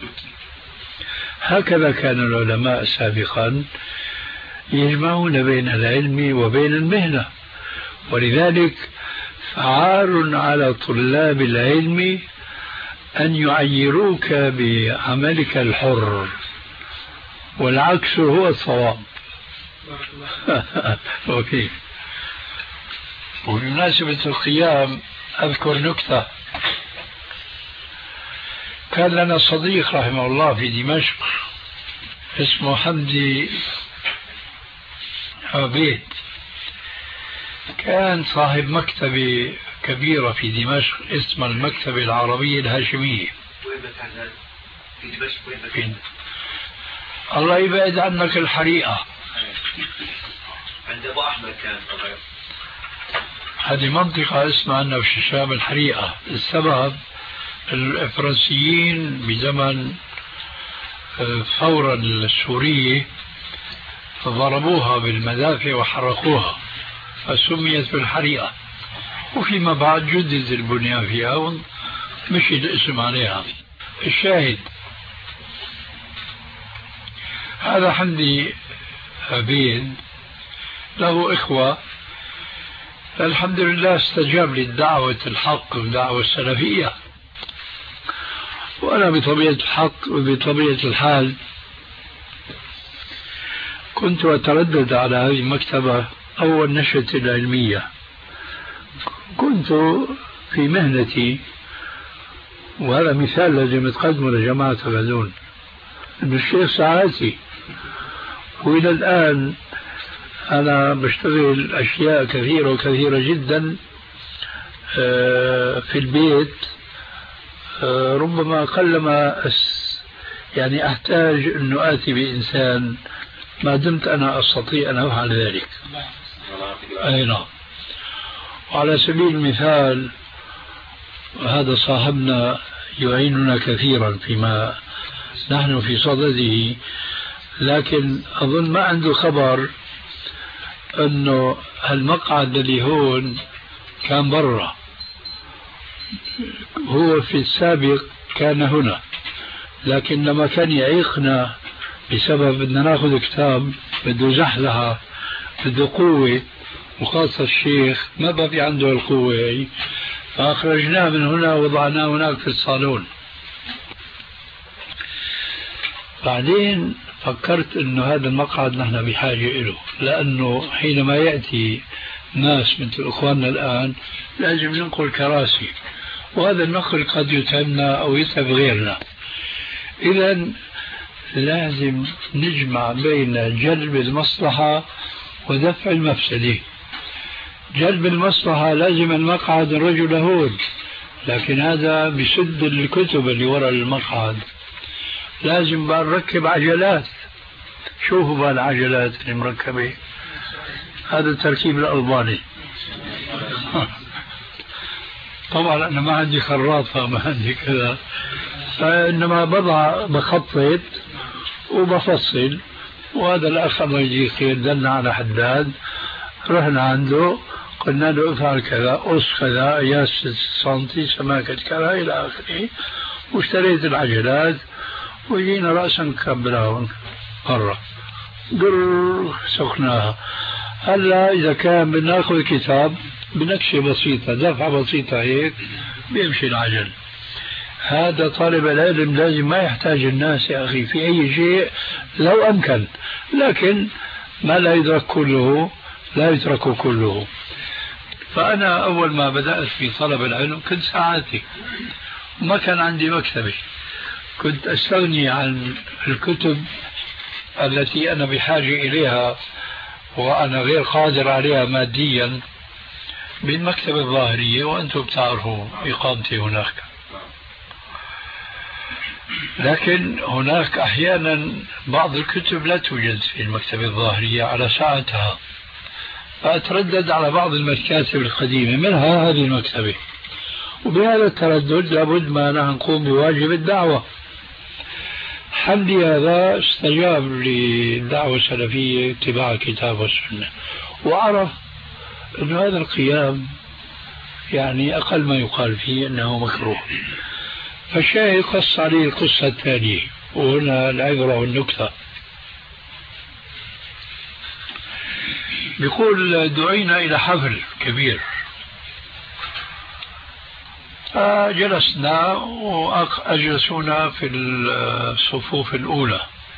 هكذا كان العلماء سابقا يجمعون بين العلم وبين المهنة، ولذلك فعار على طلاب العلم أن يعيروك بعملك الحر، والعكس هو الصواب. أوكي. وبمناسبة القيام أذكر نكتة. كان لنا صديق رحمه الله في دمشق اسمه حمدي عبيد، كان صاحب مكتبة كبيرة في دمشق اسمها المكتبة العربية الهاشمية. في دمشق وين؟ الله يبعد عنك الحريقة. عند أبو أحمد كان. هذه منطقة اسمها عندنا في الشام الحريقة. السبب الفرنسيين بزمن الثورة السورية ضربوها بالمدافع وحرقوها فسميت بالحريقة، وفيما بعد جدد البنيان فيها ومشي الاسم عليها. الشاهد هذا حمدي عبيد له إخوة، الحمد لله استجاب للدعوة الحق والدعوة السلفية، وأنا بطبيعة الحق وبطبيعة الحال كنت أتردد على هذه المكتبة أول نشأة العلمية. كنت في مهنتي، وهذا مثال لازم تقدمه لجماعة الغزون، أن الشيخ ساعاتي، وإلى الآن أنا بشتغل أشياء كثيرة وكثيرة جدا في البيت، ربما قلما يعني أحتاج أنه آتي بإنسان ما دمت أنا أستطيع أن أفعل ذلك. أي نعم. وعلى سبيل المثال هذا صاحبنا يعيننا كثيرا فيما نحن في صدده، لكن أظن ما عنده خبر أنه المقعد اللي هون كان برا، هو في السابق كان هنا، لكن لما كان يعيقنا بسبب بدنا ناخذ كتاب بده زحلها بده قوة، وخاصة الشيخ ما بقى في عنده القوة هي، فأخرجناه من هنا وضعناه هناك في الصالون. بعدين فكرت انه هذا المقعد نحن بحاجة له، لانه حينما يأتي ناس مثل اخواننا الان لازم ننقل كراسي، وهذا النقل قد يتعبنا او يتعب غيرنا. اذا لازم نجمع بين جلب المصلحة ودفع المفسدة. جلب المصلحة لازم المقعد الرجل هون، لكن هذا بسد الكتب اللي وراء المقعد. لازم بقى نركب عجلات، شوفوا بقى العجلات اللي مركبة، هذا التركيب الألباني. طبعا أنا ما عندي خراطة ما عندي كذا، فإنما بضع بخطط وبفصل. وهذا الأخ الله يجزيه خير دلنا على حداد، رحنا عنده قلنا له افعل كذا، قص كذا، قياس سنتي، سماكة كذا إلى آخره، واشتريت العجلات وجينا رأسا نكبرها مرة قر سخناها. هلا إذا كان بناخذ كتاب بنكشة بسيطة، دفعة بسيطة هيك بيمشي العجل. هذا طالب العلم لازم ما يحتاج الناس يا أخي في أي شيء لو أمكن، لكن ما لا يدرك كله لا يترك كله. فأنا أول ما بدأت في طلب العلم كنت ساعاتي وما كان عندي مكتبة، كنت أستغني عن الكتب التي أنا بحاجة إليها وأنا غير قادر عليها ماديا بالمكتبة الظاهرية، وأنتم بتعرفوا إقامتي هناك. لكن هناك أحيانا بعض الكتب لا توجد في المكتبة الظاهرية على ساعتها، فأتردد على بعض المكاتب القديمة منها هذه المكتبة. وبهذا التردد لابد ما نقوم بواجب الدعوة. حمدي هذا استجاب للدعوة السلفية اتباع الكتاب والسنة، وعرف أن هذا القيام يعني أقل ما يقال فيه أنه مكروه. فالشاهد قص عليه القصة الثانية، وهنا العبرة والنكتة. بيقول دعينا إلى حفل كبير، فجلسنا وأجلسونا في الصفوف الأولى.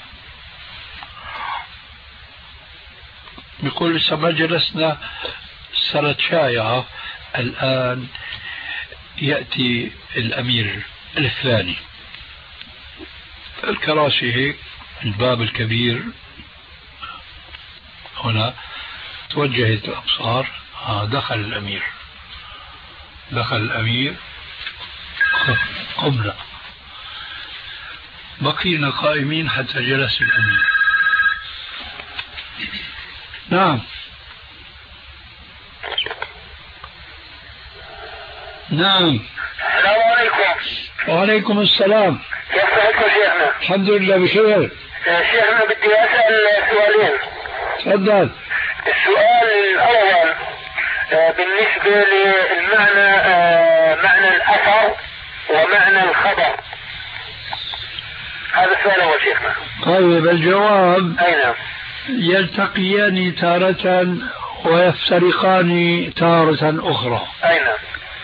بيقول لسه ما جلسنا صارت شائعة، الآن يأتي الأمير الثاني. الكراسي هيك، الباب الكبير هنا توجهت الأبصار، دخل الأمير دخل الأمير قمنا، بقينا قائمين حتى جلس الأمير. نعم نعم. السلام عليكم. وعليكم السلام. كيف حالكم شيخنا؟ الحمد لله بخير. شيخنا بدي أسأل سؤالين. تفضل. السؤال الأول بالنسبة للمعنى، معنى الأثر ومعنى الخبر، هذا السؤال أول شيخنا. طيب الجواب أي نعم. يلتقيان تارة ويفترقان تارة أخرى. أي نعم.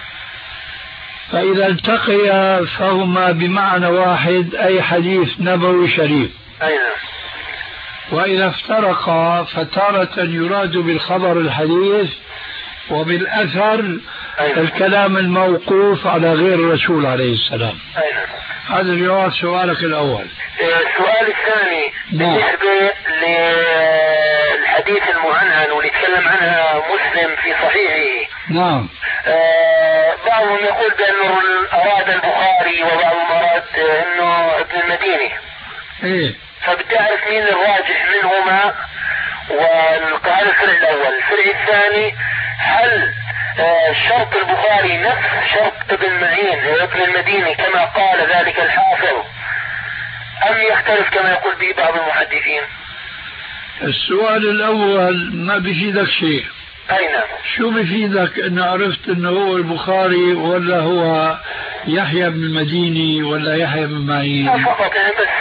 فإذا التقيا فهما بمعنى واحد، أي حديث نبوي شريف. أي نعم. وإذا افترقا فتارة يراد بالخبر الحديث، وبالأثر أيوة. الكلام الموقوف على غير الرسول عليه السلام. أيوة. هذا جواب سؤالك الأول. السؤال الثاني نعم. بالنسبة للحديث المعنعن واللي يتكلم عنها مسلم في صحيحه. نعم. آه بعضهم يقول بأنه أراد البخاري، وبعضهم أراد أنه ابن المديني. ايه فبدي اعرف مين الراجح منهما. وهذا الفرع الاول. الفرع الثاني، هل شرط البخاري نفس شرط ابن معين ابن المديني كما قال ذلك الحافظ، ام يختلف كما يقول به بعض المحدثين؟ السؤال الاول ما بيفيدك شيء. اي نعم. شو بيفيدك ان عرفت انه هو البخاري ولا هو يحيى بن المديني ولا يحيى بن معين؟ فقط يعني بس.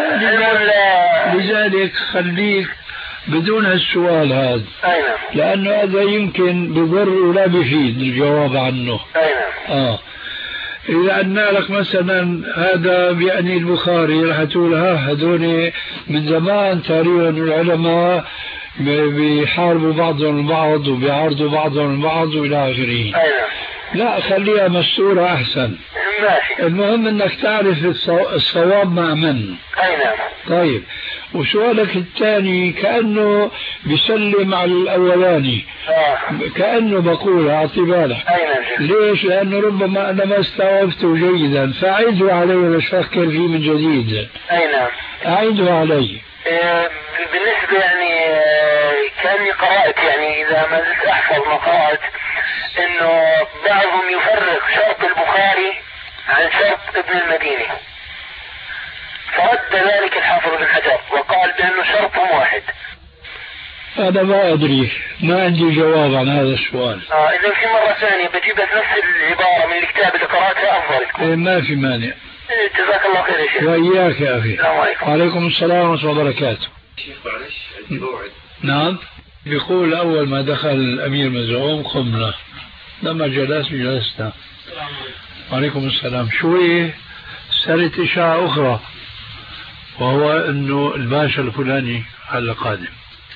لذلك خليك بدون هالسؤال هذا. اي نعم. لانه هذا يمكن بضر ولا بيفيد الجواب عنه. اي نعم. اه إذا قلنا لك مثلا هذا بيعني البخاري رح تقول ها هذول من زمان تقريبا العلماء بيحاربوا بعضهم البعض وبيعارضوا بعضهم البعض والى اخره. لا خليها مستورة احسن. ماشي. المهم انك تعرف الصواب مع من. اي نعم. طيب وسؤالك الثاني كأنه بيسلم على الأولاني. آه. كأنه بقول أعطي بالك. ليش؟ لأنه ربما أنا ما استوعبته جيدا فأعيده علي وأفكر فيه من جديد. أي نعم. أعيده علي. آه بالنسبة يعني آه كأني قرأت يعني إذا ما زلت أحفظ ما قرأت إنه بعضهم يفرق شرط البخاري عن شرط ابن المديني، فرد ذلك الحافظ بن حجر وقال بأنه شرطهم واحد. أنا ما أدري، ما عندي جواب عن هذا السؤال. آه إذا في مرة ثانية بجيب نفس العبارة من الكتاب اللي قرأتها أفضل. إيه ما في مانع. إيه جزاك الله خير يا شيخ. وإياك يا أخي. السلام عليكم. وعليكم السلام ورحمة الله وبركاته. شيخ معلش عندي موعد. نعم. بيقول أول ما دخل الأمير مزعوم قمنا، لما جلس جلسنا. وعليكم السلام. شوي صارت إشاعة أخرى وهو أنه الباشا الفلاني على قادم.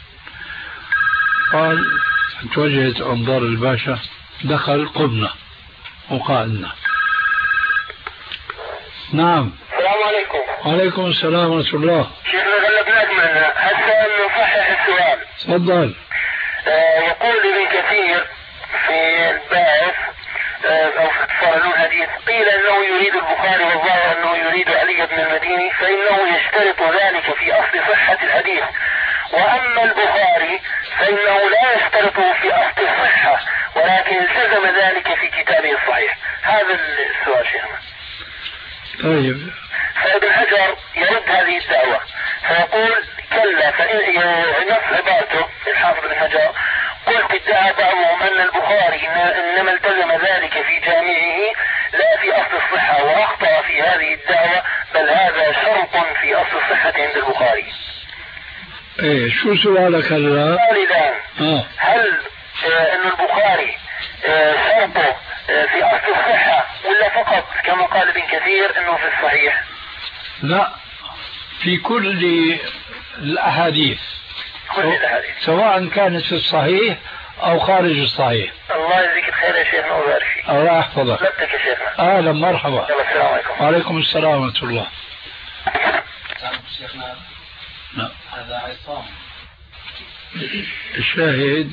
قال توجهت أنظار الباشا، دخل قمنا وقعدنا. نعم. السلام عليكم. وعليكم السلام ورحمة الله. شيخنا غلبناك معنا، هسه نصحح السؤال. تفضل. آه يقول ابن كثير في الباعث آه او في اختصار الحديث، قيل انه يريد البخاري والظاهر انه يريد علي بن المديني، فانه يشترط ذلك في اصل صحة الحديث، واما البخاري فانه لا يشترطه في اصل الصحة ولكن التزم ذلك في كتابه الصحيح. هذا السؤال شيخنا. طيب. فابن حجر يرد هذه الدعوة فيقول كلا، فإن نص عبارته الحافظ بن حجر، قلت ادعى بعضهم أن البخاري إنما التزم ذلك في جامعه لا في أصل الصحة، وأخطأ في هذه الدعوة، بل هذا شرط في أصل الصحة عند البخاري. ايه شو سؤالك هلا؟ سؤالي آه. هل آه أن البخاري آه شرطه آه في أصل الصحة ولا فقط كما قال ابن كثير أنه في الصحيح؟ لا، في كل الأحاديث، كل الأحاديث سواء كانت في الصحيح أو خارج الصحيح. الله يجزيك الخير يا شيخنا ويبارك فيك. الله يحفظك. لبتك يا شيخنا. أهلا مرحبا. يلا السلام عليكم. وعليكم السلام ورحمة الله. شيخنا نعم. هذا عصام. الشاهد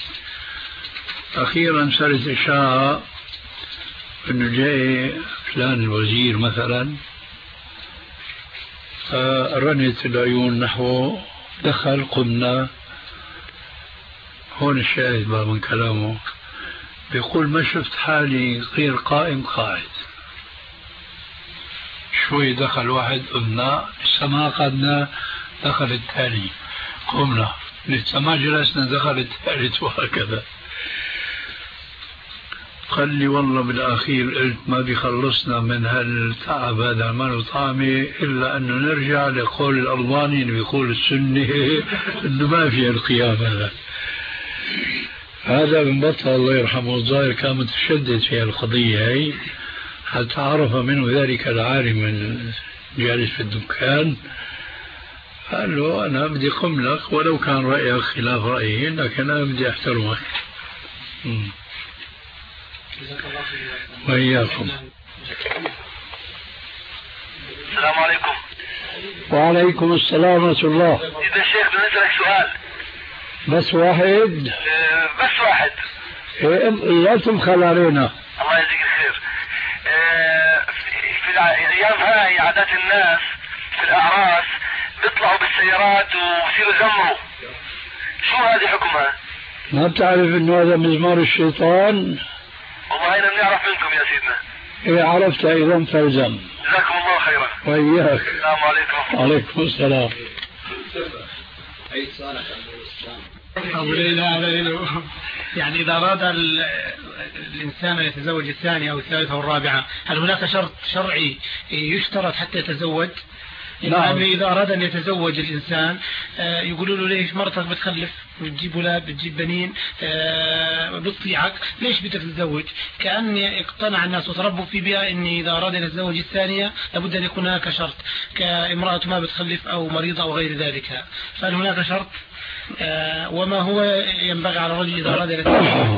أخيرا صارت إشاعة أنه جاي فلان الوزير مثلا، رنت العيون نحوه، دخل قمنا. هون الشاهد بقى من كلامه، بيقول ما شفت حالي غير قائم قاعد. شوي دخل واحد قمنا، لسه ما قعدنا، دخل الثاني قمنا، لسه ما جلسنا، دخل الثالث، وهكذا. قال لي والله بالأخير قلت ما بيخلصنا من هالتعب هذا، ما له طعمه إلا أنه نرجع لقول الألباني اللي بيقول السنة أنه ما في القيام. هذا هذا من بطل الله يرحمه الظاهر كان متشدد في القضية هي، حتى عرف منه ذلك العالم الجالس في الدكان، قال له أنا بدي قم لك ولو كان رأيك خلاف رأيي، لكن أنا بدي أحترمك. م. وإياكم. السلام عليكم. وعليكم السلام ورحمة الله. إذا الشيخ بنسألك سؤال. بس واحد؟ أه بس واحد. إيه لا تبخل علينا. الله يجزيك الخير. أه في الأيام هاي عادات الناس في الأعراس بيطلعوا بالسيارات وبصيروا يزمروا، شو هذه حكمها؟ ما بتعرف انه هذا مزمار الشيطان؟ والله هينا بنعرف منكم يا سيدنا. ايه عرفت اذا فالزم. جزاكم الله خيرا. وإياك. السلام عليكم. وعليكم السلام. أي سؤال عن يعني إذا أراد الإنسان أن يتزوج الثانية أو الثالثة أو الرابعة، هل هناك شرط شرعي يشترط حتى يتزوج؟ نعم. إذا أراد أن يتزوج الإنسان يقولوا له ليش مرتك بتخلف، بتجيب أولاد، بتجيب بنين، بتطيعك، ليش بدك تتزوج؟ كأن اقتنع الناس وتربوا في بيئة أن إذا أراد أن يتزوج الثانية لابد أن يكون هناك شرط، كامرأة ما بتخلف أو مريضة أو غير ذلك. فهل هناك شرط؟ وما هو ينبغي على الرجل إذا أراد أن يتزوج؟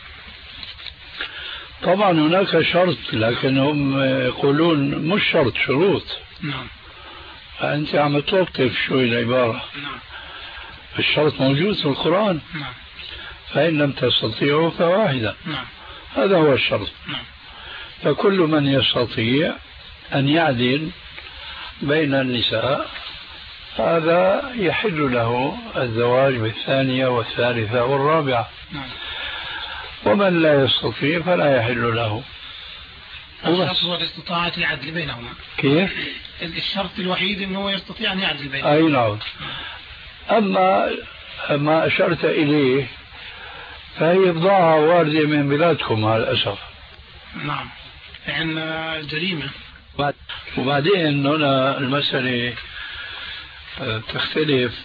طبعا هناك شرط، لكنهم يقولون مش شرط، شروط. نعم. فأنت عم توقف شوي العبارة. نعم. الشرط موجود في القرآن. نعم. فإن لم تستطيعوا فواحدة. نعم. هذا هو الشرط. نعم. فكل من يستطيع أن يعدل بين النساء هذا يحل له الزواج بالثانية والثالثة والرابعة. نعم. ومن لا يستطيع فلا يحل له. الشرط هو الاستطاعة العدل بينهما. كيف؟ الشرط الوحيد أنه يستطيع أن يعدل بينهما. أي نعم. أما ما أشرت إليه فهي بضاعة واردة من بلادكم مع الأسف. نعم. عندنا جريمة. وبعدين هنا المسألة تختلف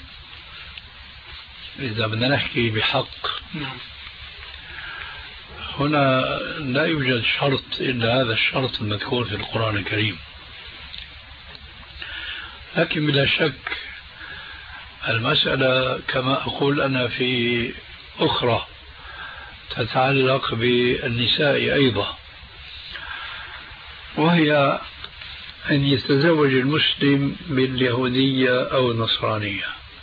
إذا بدنا نحكي بحق. نعم. هنا لا يوجد شرط إلا هذا الشرط المذكور في القرآن الكريم، لكن بلا شك المسألة كما أقول أنا في أخرى تتعلق بالنساء أيضا، وهي أن يتزوج المسلم باليهودية أو النصرانية.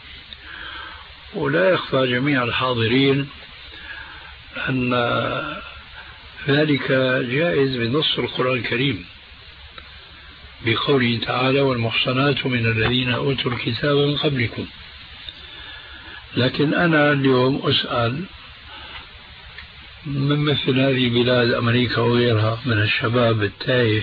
ولا يخفى جميع الحاضرين أن ذلك جائز بنص القرآن الكريم بقوله تعالى والمحصنات من الذين أوتوا الكتاب من قبلكم. لكن أنا اليوم أسأل من مثل هذه بلاد أمريكا وغيرها من الشباب التائه،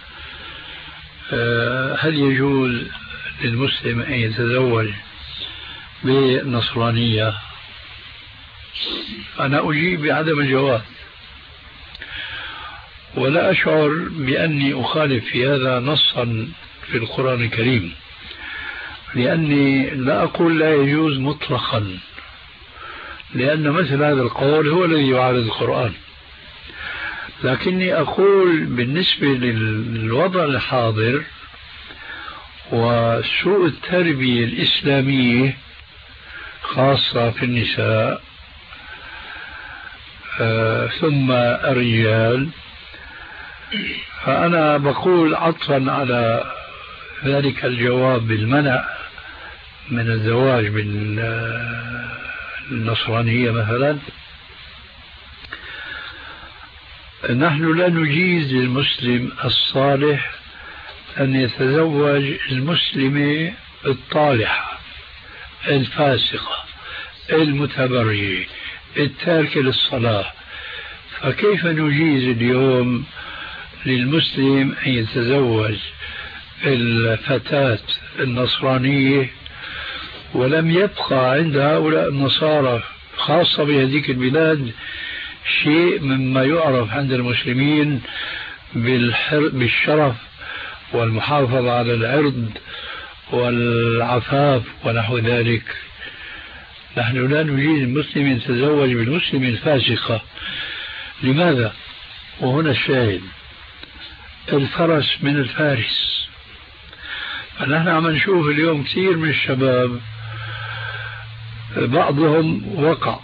هل يجوز للمسلم أن يتزوج بالنصرانية؟ أنا أجيب بعدم الجواز، ولا أشعر بأني أخالف في هذا نصا في القرآن الكريم، لأني لا أقول لا يجوز مطلقا، لأن مثل هذا القول هو الذي يعارض القرآن. لكني أقول بالنسبة للوضع الحاضر وسوء التربية الإسلامية خاصة في النساء آه ثم الرجال، فأنا بقول عطفا على ذلك الجواب بالمنع من الزواج بالنصرانية مثلا، نحن لا نجيز للمسلم الصالح أن يتزوج المسلمة الطالحة الفاسقة المتبرجة التاركة للصلاة. فكيف نجيز اليوم للمسلم أن يتزوج الفتاة النصرانية ولم يبقى عند هؤلاء النصارى خاصة بهذيك البلاد شيء مما يعرف عند المسلمين بالشرف والمحافظة على العرض والعفاف ونحو ذلك؟ نحن لا نريد المسلم يتزوج بالمسلم الفاسقة. لماذا؟ وهنا الشاهد، الفرس من الفارس. فنحن عم نشوف اليوم كثير من الشباب بعضهم وقع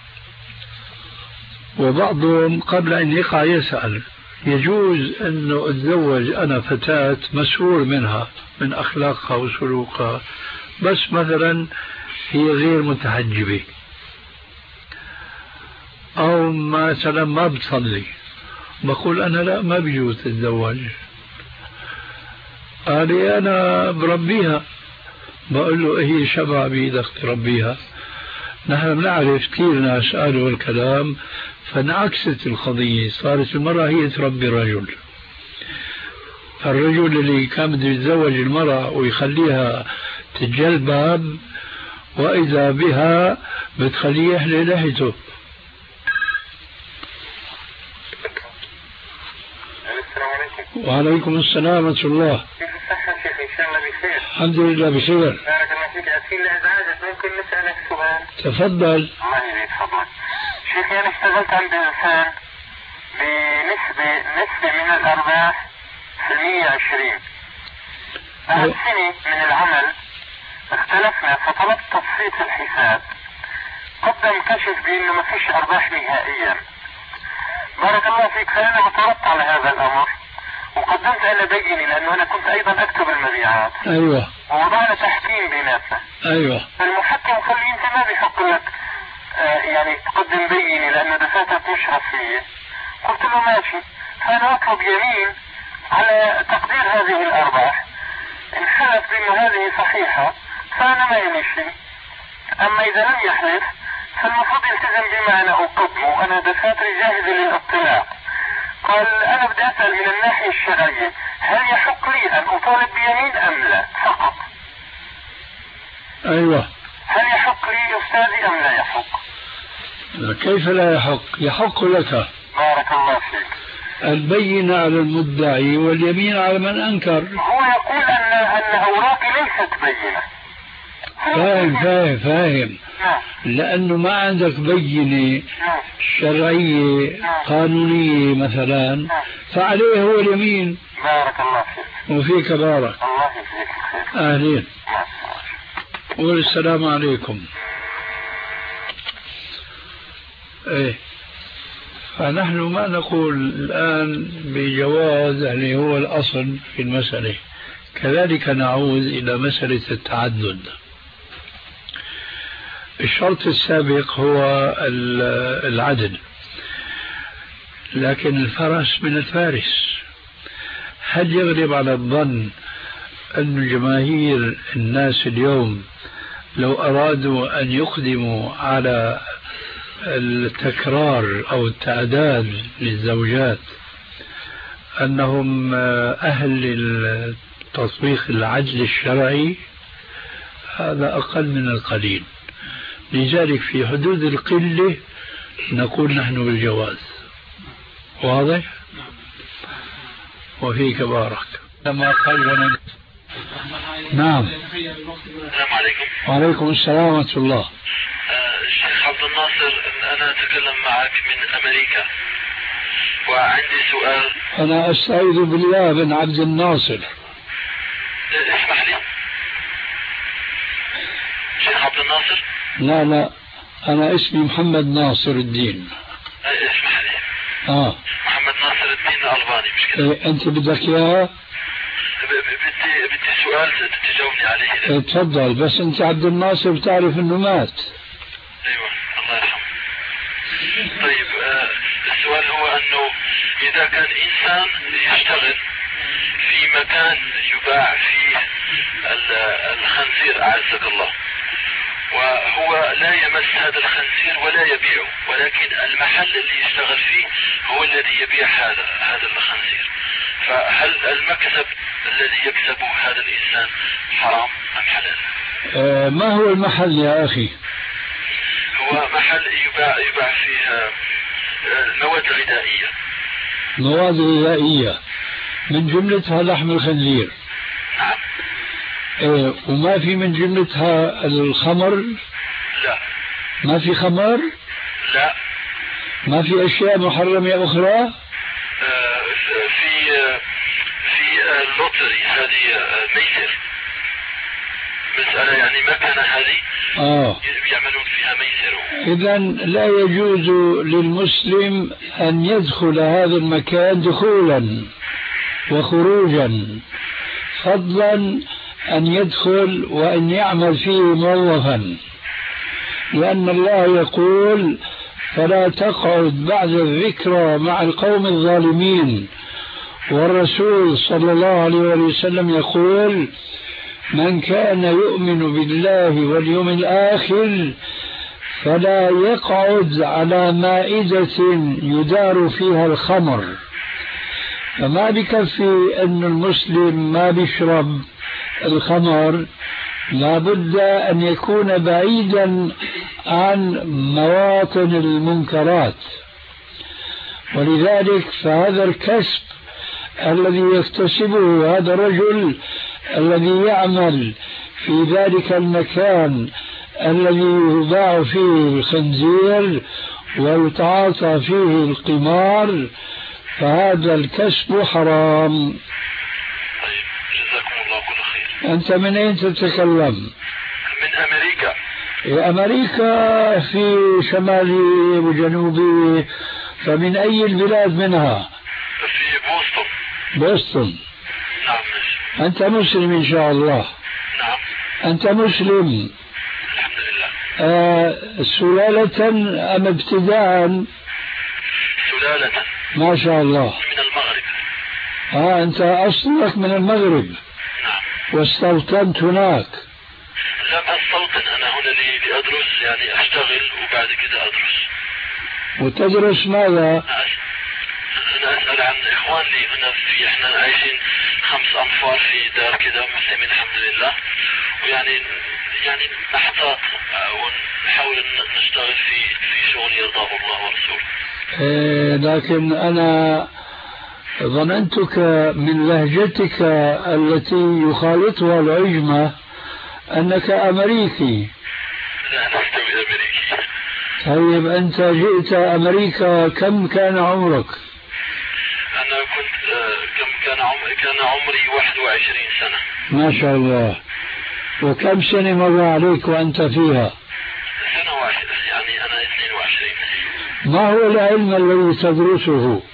وبعضهم قبل أن يقع يسأل يجوز أنه أتزوج أنا فتاة مسرور منها من أخلاقها وسلوكها، بس مثلا هي غير متحجبة أو مثلا ما بتصلي، بقول أنا لا ما بيجوز تتزوج. قال لي أنا بربيها، بقول له هي شبع بإيدك تربيها. نحن بنعرف كثير ناس قالوا الكلام فانعكست القضية، صارت المرأة هي تربي الرجل. الرجل اللي كان بده يتزوج المرأة ويخليها تتجلبب وإذا بها بتخليه يحلي لحيته. وعليكم السلام ورحمة الله. كيف الصحة شيخ؟ إن شاء الله بخير. الحمد لله بخير. بارك الله فيك. أسفين لإزعاجك، ممكن نسألك سؤال؟ تفضل. الله يزيد فضلك. شيخي أنا اشتغلت عند إنسان بنسبة نسبة من الأرباح في المية عشرين. بعد سنة من العمل اختلفنا فطلبت تصفية الحساب. قدم كشف بأنه ما فيش أرباح نهائيا. بارك الله فيك. فأنا اعترضت على هذا الأمر وقدمت أنا بيني لأنه أنا كنت أيضا أكتب المبيعات. أيوة. ووضعنا تحكيم بيناتنا. أيوة. المحكم قال لي أنت ما بيحق لك آه يعني تقدم بيني لأنه دفاتك مشرف فيه. قلت له ماشي. فأنا أطلب يمين على تقدير هذه الأرباح. إن حلف بأنه هذه صحيحة فأنا ما يلي شيء. أما إذا لم يحلف فالمفروض يلتزم بما أنا أقدمه. أنا دفاتري جاهزة للاطلاع. قال أنا بدي أسأل من الناحية الشرعية هل يحق لي أن أطالب بيمين أم لا فقط؟ أيوة. هل يحق لي أستاذي أم لا يحق؟ كيف لا يحق؟ يحق لك. بارك الله فيك. البينة على المدعي واليمين على من أنكر. هو يقول أن أن أوراقي ليست بينة. فاهم فاهم فاهم. لأنه ما عندك بينة شرعية قانونية مثلا فعليه هو اليمين. بارك الله فيك. وفيك بارك. الله يجزيك الخير. أهلين. والسلام عليكم. ايه فنحن ما نقول الآن بجواز اللي هو الأصل في المسألة. كذلك نعود إلى مسألة التعدد. الشرط السابق هو العدل، لكن الفرس من الفارس. هل يغلب على الظن أن جماهير الناس اليوم لو أرادوا أن يقدموا على التكرار أو التعداد للزوجات أنهم أهل تطبيق العدل الشرعي؟ هذا أقل من القليل. لذلك في حدود القلة نقول نحن بالجواز. واضح؟ وفيك بارك. لما قال نعم. السلام عليكم. وعليكم السلام ورحمة الله. الشيخ عبد الناصر، أنا أتكلم معك من أمريكا وعندي سؤال. أنا أستعيذ بالله بن عبد الناصر. اسمح لي شيخ عبد الناصر. لا لا أنا اسمي محمد ناصر الدين. اسمح لي. آه محمد ناصر الدين الألباني مش كده؟ إيه أنت بدك إياه؟ بدي بدي سؤال تجاوبني عليه. إيه تفضل. بس أنت عبد الناصر بتعرف إنه مات. أيوة الله يرحمه. طيب آه السؤال هو أنه إذا كان إنسان يشتغل في مكان يباع فيه الخنزير أعزك الله، وهو لا يمس هذا الخنزير ولا يبيعه، ولكن المحل اللي يشتغل فيه هو الذي يبيع هذا هذا الخنزير، فهل المكسب الذي يكسبه هذا الإنسان حرام أم حلال؟ آه ما هو المحل يا أخي؟ هو محل يباع يباع فيه مواد غذائية. مواد غذائية من جملتها لحم الخنزير. نعم. إيه وما في من جملتها الخمر؟ لا. ما في خمر؟ لا. ما في أشياء محرمة أخرى؟ آه في في اللوتري هذه ميسر، مسألة يعني مكنة هذه آه. يعملون فيها ميسر. إذا لا يجوز للمسلم أن يدخل هذا المكان دخولا وخروجا، فضلا أن يدخل وأن يعمل فيه موظفا، لأن الله يقول فلا تقعد بعد الذكرى مع القوم الظالمين، والرسول صلى الله عليه وسلم يقول من كان يؤمن بالله واليوم الآخر فلا يقعد على مائدة يدار فيها الخمر. فما بكفي أن المسلم ما بيشرب الخمر، لابد أن يكون بعيدا عن مواطن المنكرات. ولذلك فهذا الكسب الذي يكتسبه هذا الرجل الذي يعمل في ذلك المكان الذي يباع فيه الخنزير ويتعاطى فيه القمار، فهذا الكسب حرام. طيب جزاكم الله كل خير. أنت من أين تتكلم؟ من أمريكا. أمريكا في شمالي وجنوبي، فمن أي البلاد منها؟ في بوسطن. بوسطن. نعم. أنت مسلم إن شاء الله؟ نعم. أنت مسلم؟ الحمد لله. آه سلالة أم ابتداء؟ سلالة. ما شاء الله. من المغرب. آه أنت أصلك من المغرب. نعم. واستوطنت هناك. لا أستوطن، أنا هنا لأدرس، يعني أشتغل وبعد كده أدرس. وتدرس ماذا؟ أنا أسأل عن إخوان لي هنا، في إحنا عايشين خمس أنفار في دار كده مسلمين الحمد لله، ويعني يعني نحتاط ونحاول نشتغل في في شغل يرضاه الله ورسوله. إيه لكن أنا ظننتك من لهجتك التي يخالطها العجمة أنك أمريكي. لا لست أمريكي. طيب أنت جئت أمريكا كم كان عمرك؟ أنا كنت كم كان عمري؟ كان عمري واحد وعشرين سنة. ما شاء الله. وكم سنة مر عليك وأنت فيها؟ سنة واحدة، يعني أنا اثنين وعشرين. ما هو العلم الذي تدرسه؟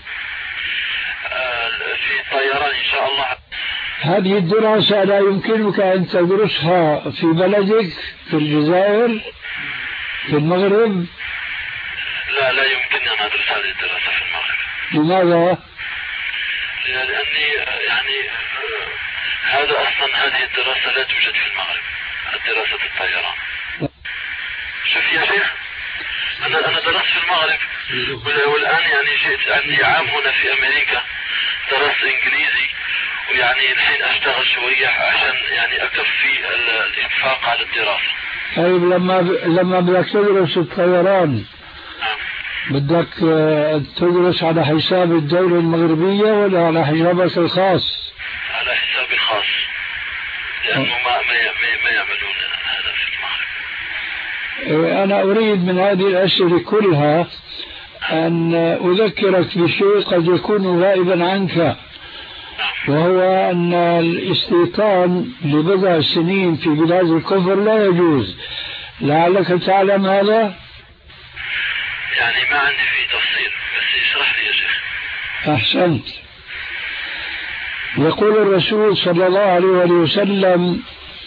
في الطيران إن شاء الله. هذه الدراسة لا يمكنك أن تدرسها في بلدك في الجزائر في المغرب؟ لا لا يمكنني أن أدرس هذه الدراسة في المغرب. لماذا؟ لأني يعني هذا أصلا هذه الدراسة لا توجد في المغرب، دراسة الطيران. شوف يا شيخ، أنا أنا درست في المغرب، والآن يعني جئت عندي عام هنا في أمريكا، درست إنجليزي، ويعني الحين أشتغل شوية عشان يعني أكفي الإنفاق على الدراسة. طيب لما ب... لما بدك تدرس الطيران بدك تدرس على حساب الدولة المغربية ولا على حسابك الخاص؟ على حسابي الخاص، لأنه ما ما ما يعملون هذا في المغرب. أنا أريد من هذه الأسئلة كلها أن أذكرك بشيء قد يكون غائبا عنك، وهو أن الاستيطان لبضع سنين في بلاد الكفر لا يجوز. لعلك تعلم هذا؟ يعني ما عندي فيه تفصيل، بس اشرح لي يا شيخ. أحسنت. يقول الرسول صلى الله عليه وسلم: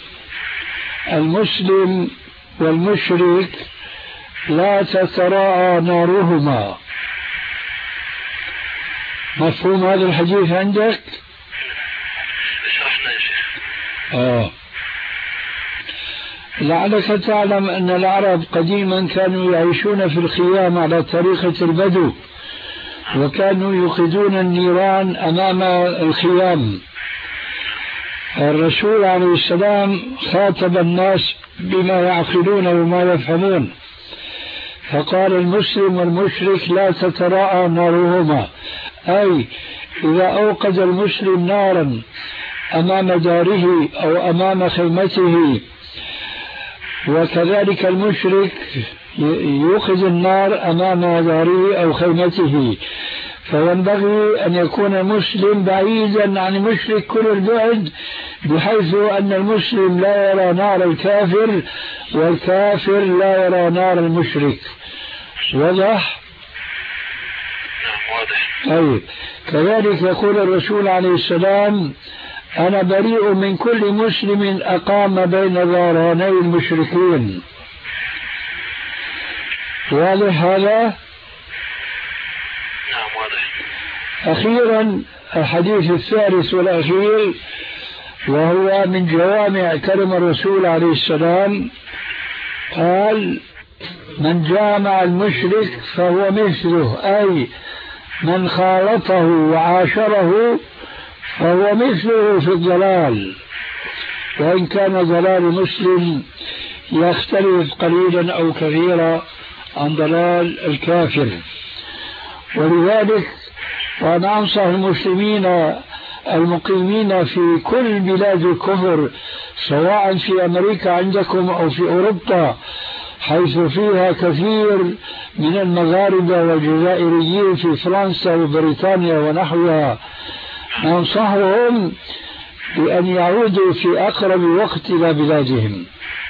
المسلم والمشرك لا تتراءى نارهما. مفهوم هذا الحديث عندك؟ اشرحنا يا شيخ. آه. لعلك تعلم أن العرب قديما كانوا يعيشون في الخيام على طريقة البدو، وكانوا يوقدون النيران أمام الخيام. الرسول عليه السلام خاطب الناس بما يعقلون وما يفهمون، فقال: المسلم والمشرك لا تتراءى نارهما، أي إذا أوقد المسلم نارا أمام داره أو أمام خيمته، وكذلك المشرك يوقد النار أمام داره أو خيمته، فينبغي أن يكون المسلم بعيدا عن المشرك كل البعد، بحيث أن المسلم لا يرى نار الكافر والكافر لا يرى نار المشرك. واضح؟ طيب. كذلك يقول الرسول عليه السلام: أنا بريء من كل مسلم أقام بين ظهراني المشركين. واضح هذا؟ نعم واضح. أخيرا الحديث الثالث والأخير وهو من جوامع كلم الرسول عليه السلام. قال: من جامع المشرك فهو مثله، أي من خالطه وعاشره فهو مثله في الضلال، وإن كان ضلال مسلم يختلف قليلا أو كثيرا عن ضلال الكافر. ولذلك وأنا أنصح المسلمين المقيمين في كل بلاد الكفر، سواء في أمريكا عندكم أو في أوروبا، حيث فيها كثير من المغاربة والجزائريين في فرنسا وبريطانيا ونحوها، ننصحهم بأن يعودوا في أقرب وقت إلى بلادهم.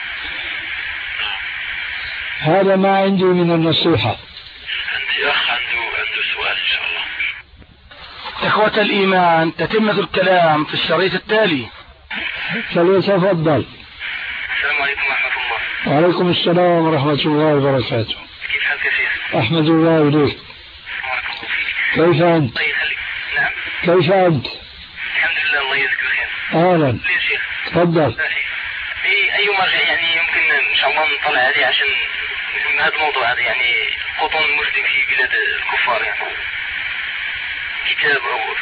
هذا ما عندي من النصيحة. عندي أخ عنده عنده سؤال إن شاء الله. إخوة الإيمان، تتمة الكلام في الشريط التالي. فليتفضل. السلام عليكم ورحمة الله. وعليكم السلام ورحمة الله وبركاته. كيف حالك يا شيخ؟ أحمد الله إليك. كيف أنت؟ الله يخليك. نعم. كيف أنت؟ الحمد لله، الله يجزيك الخير. أهلا. يا شيخ. تفضل. في أي مرجع يعني يمكن إن شاء الله نطلع عليه عشان هذا الموضوع هذا، يعني قطن المسلم في بلاد الكفار، يعني كتاب أو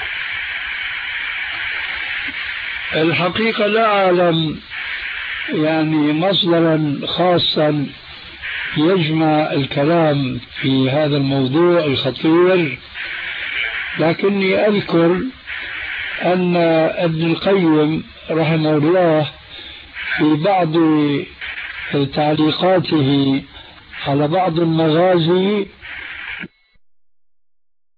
الحقيقة لا أعلم يعني مصدرا خاصا يجمع الكلام في هذا الموضوع الخطير، لكني أذكر أن ابن القيم رحمه الله في بعض تعليقاته على بعض المغازي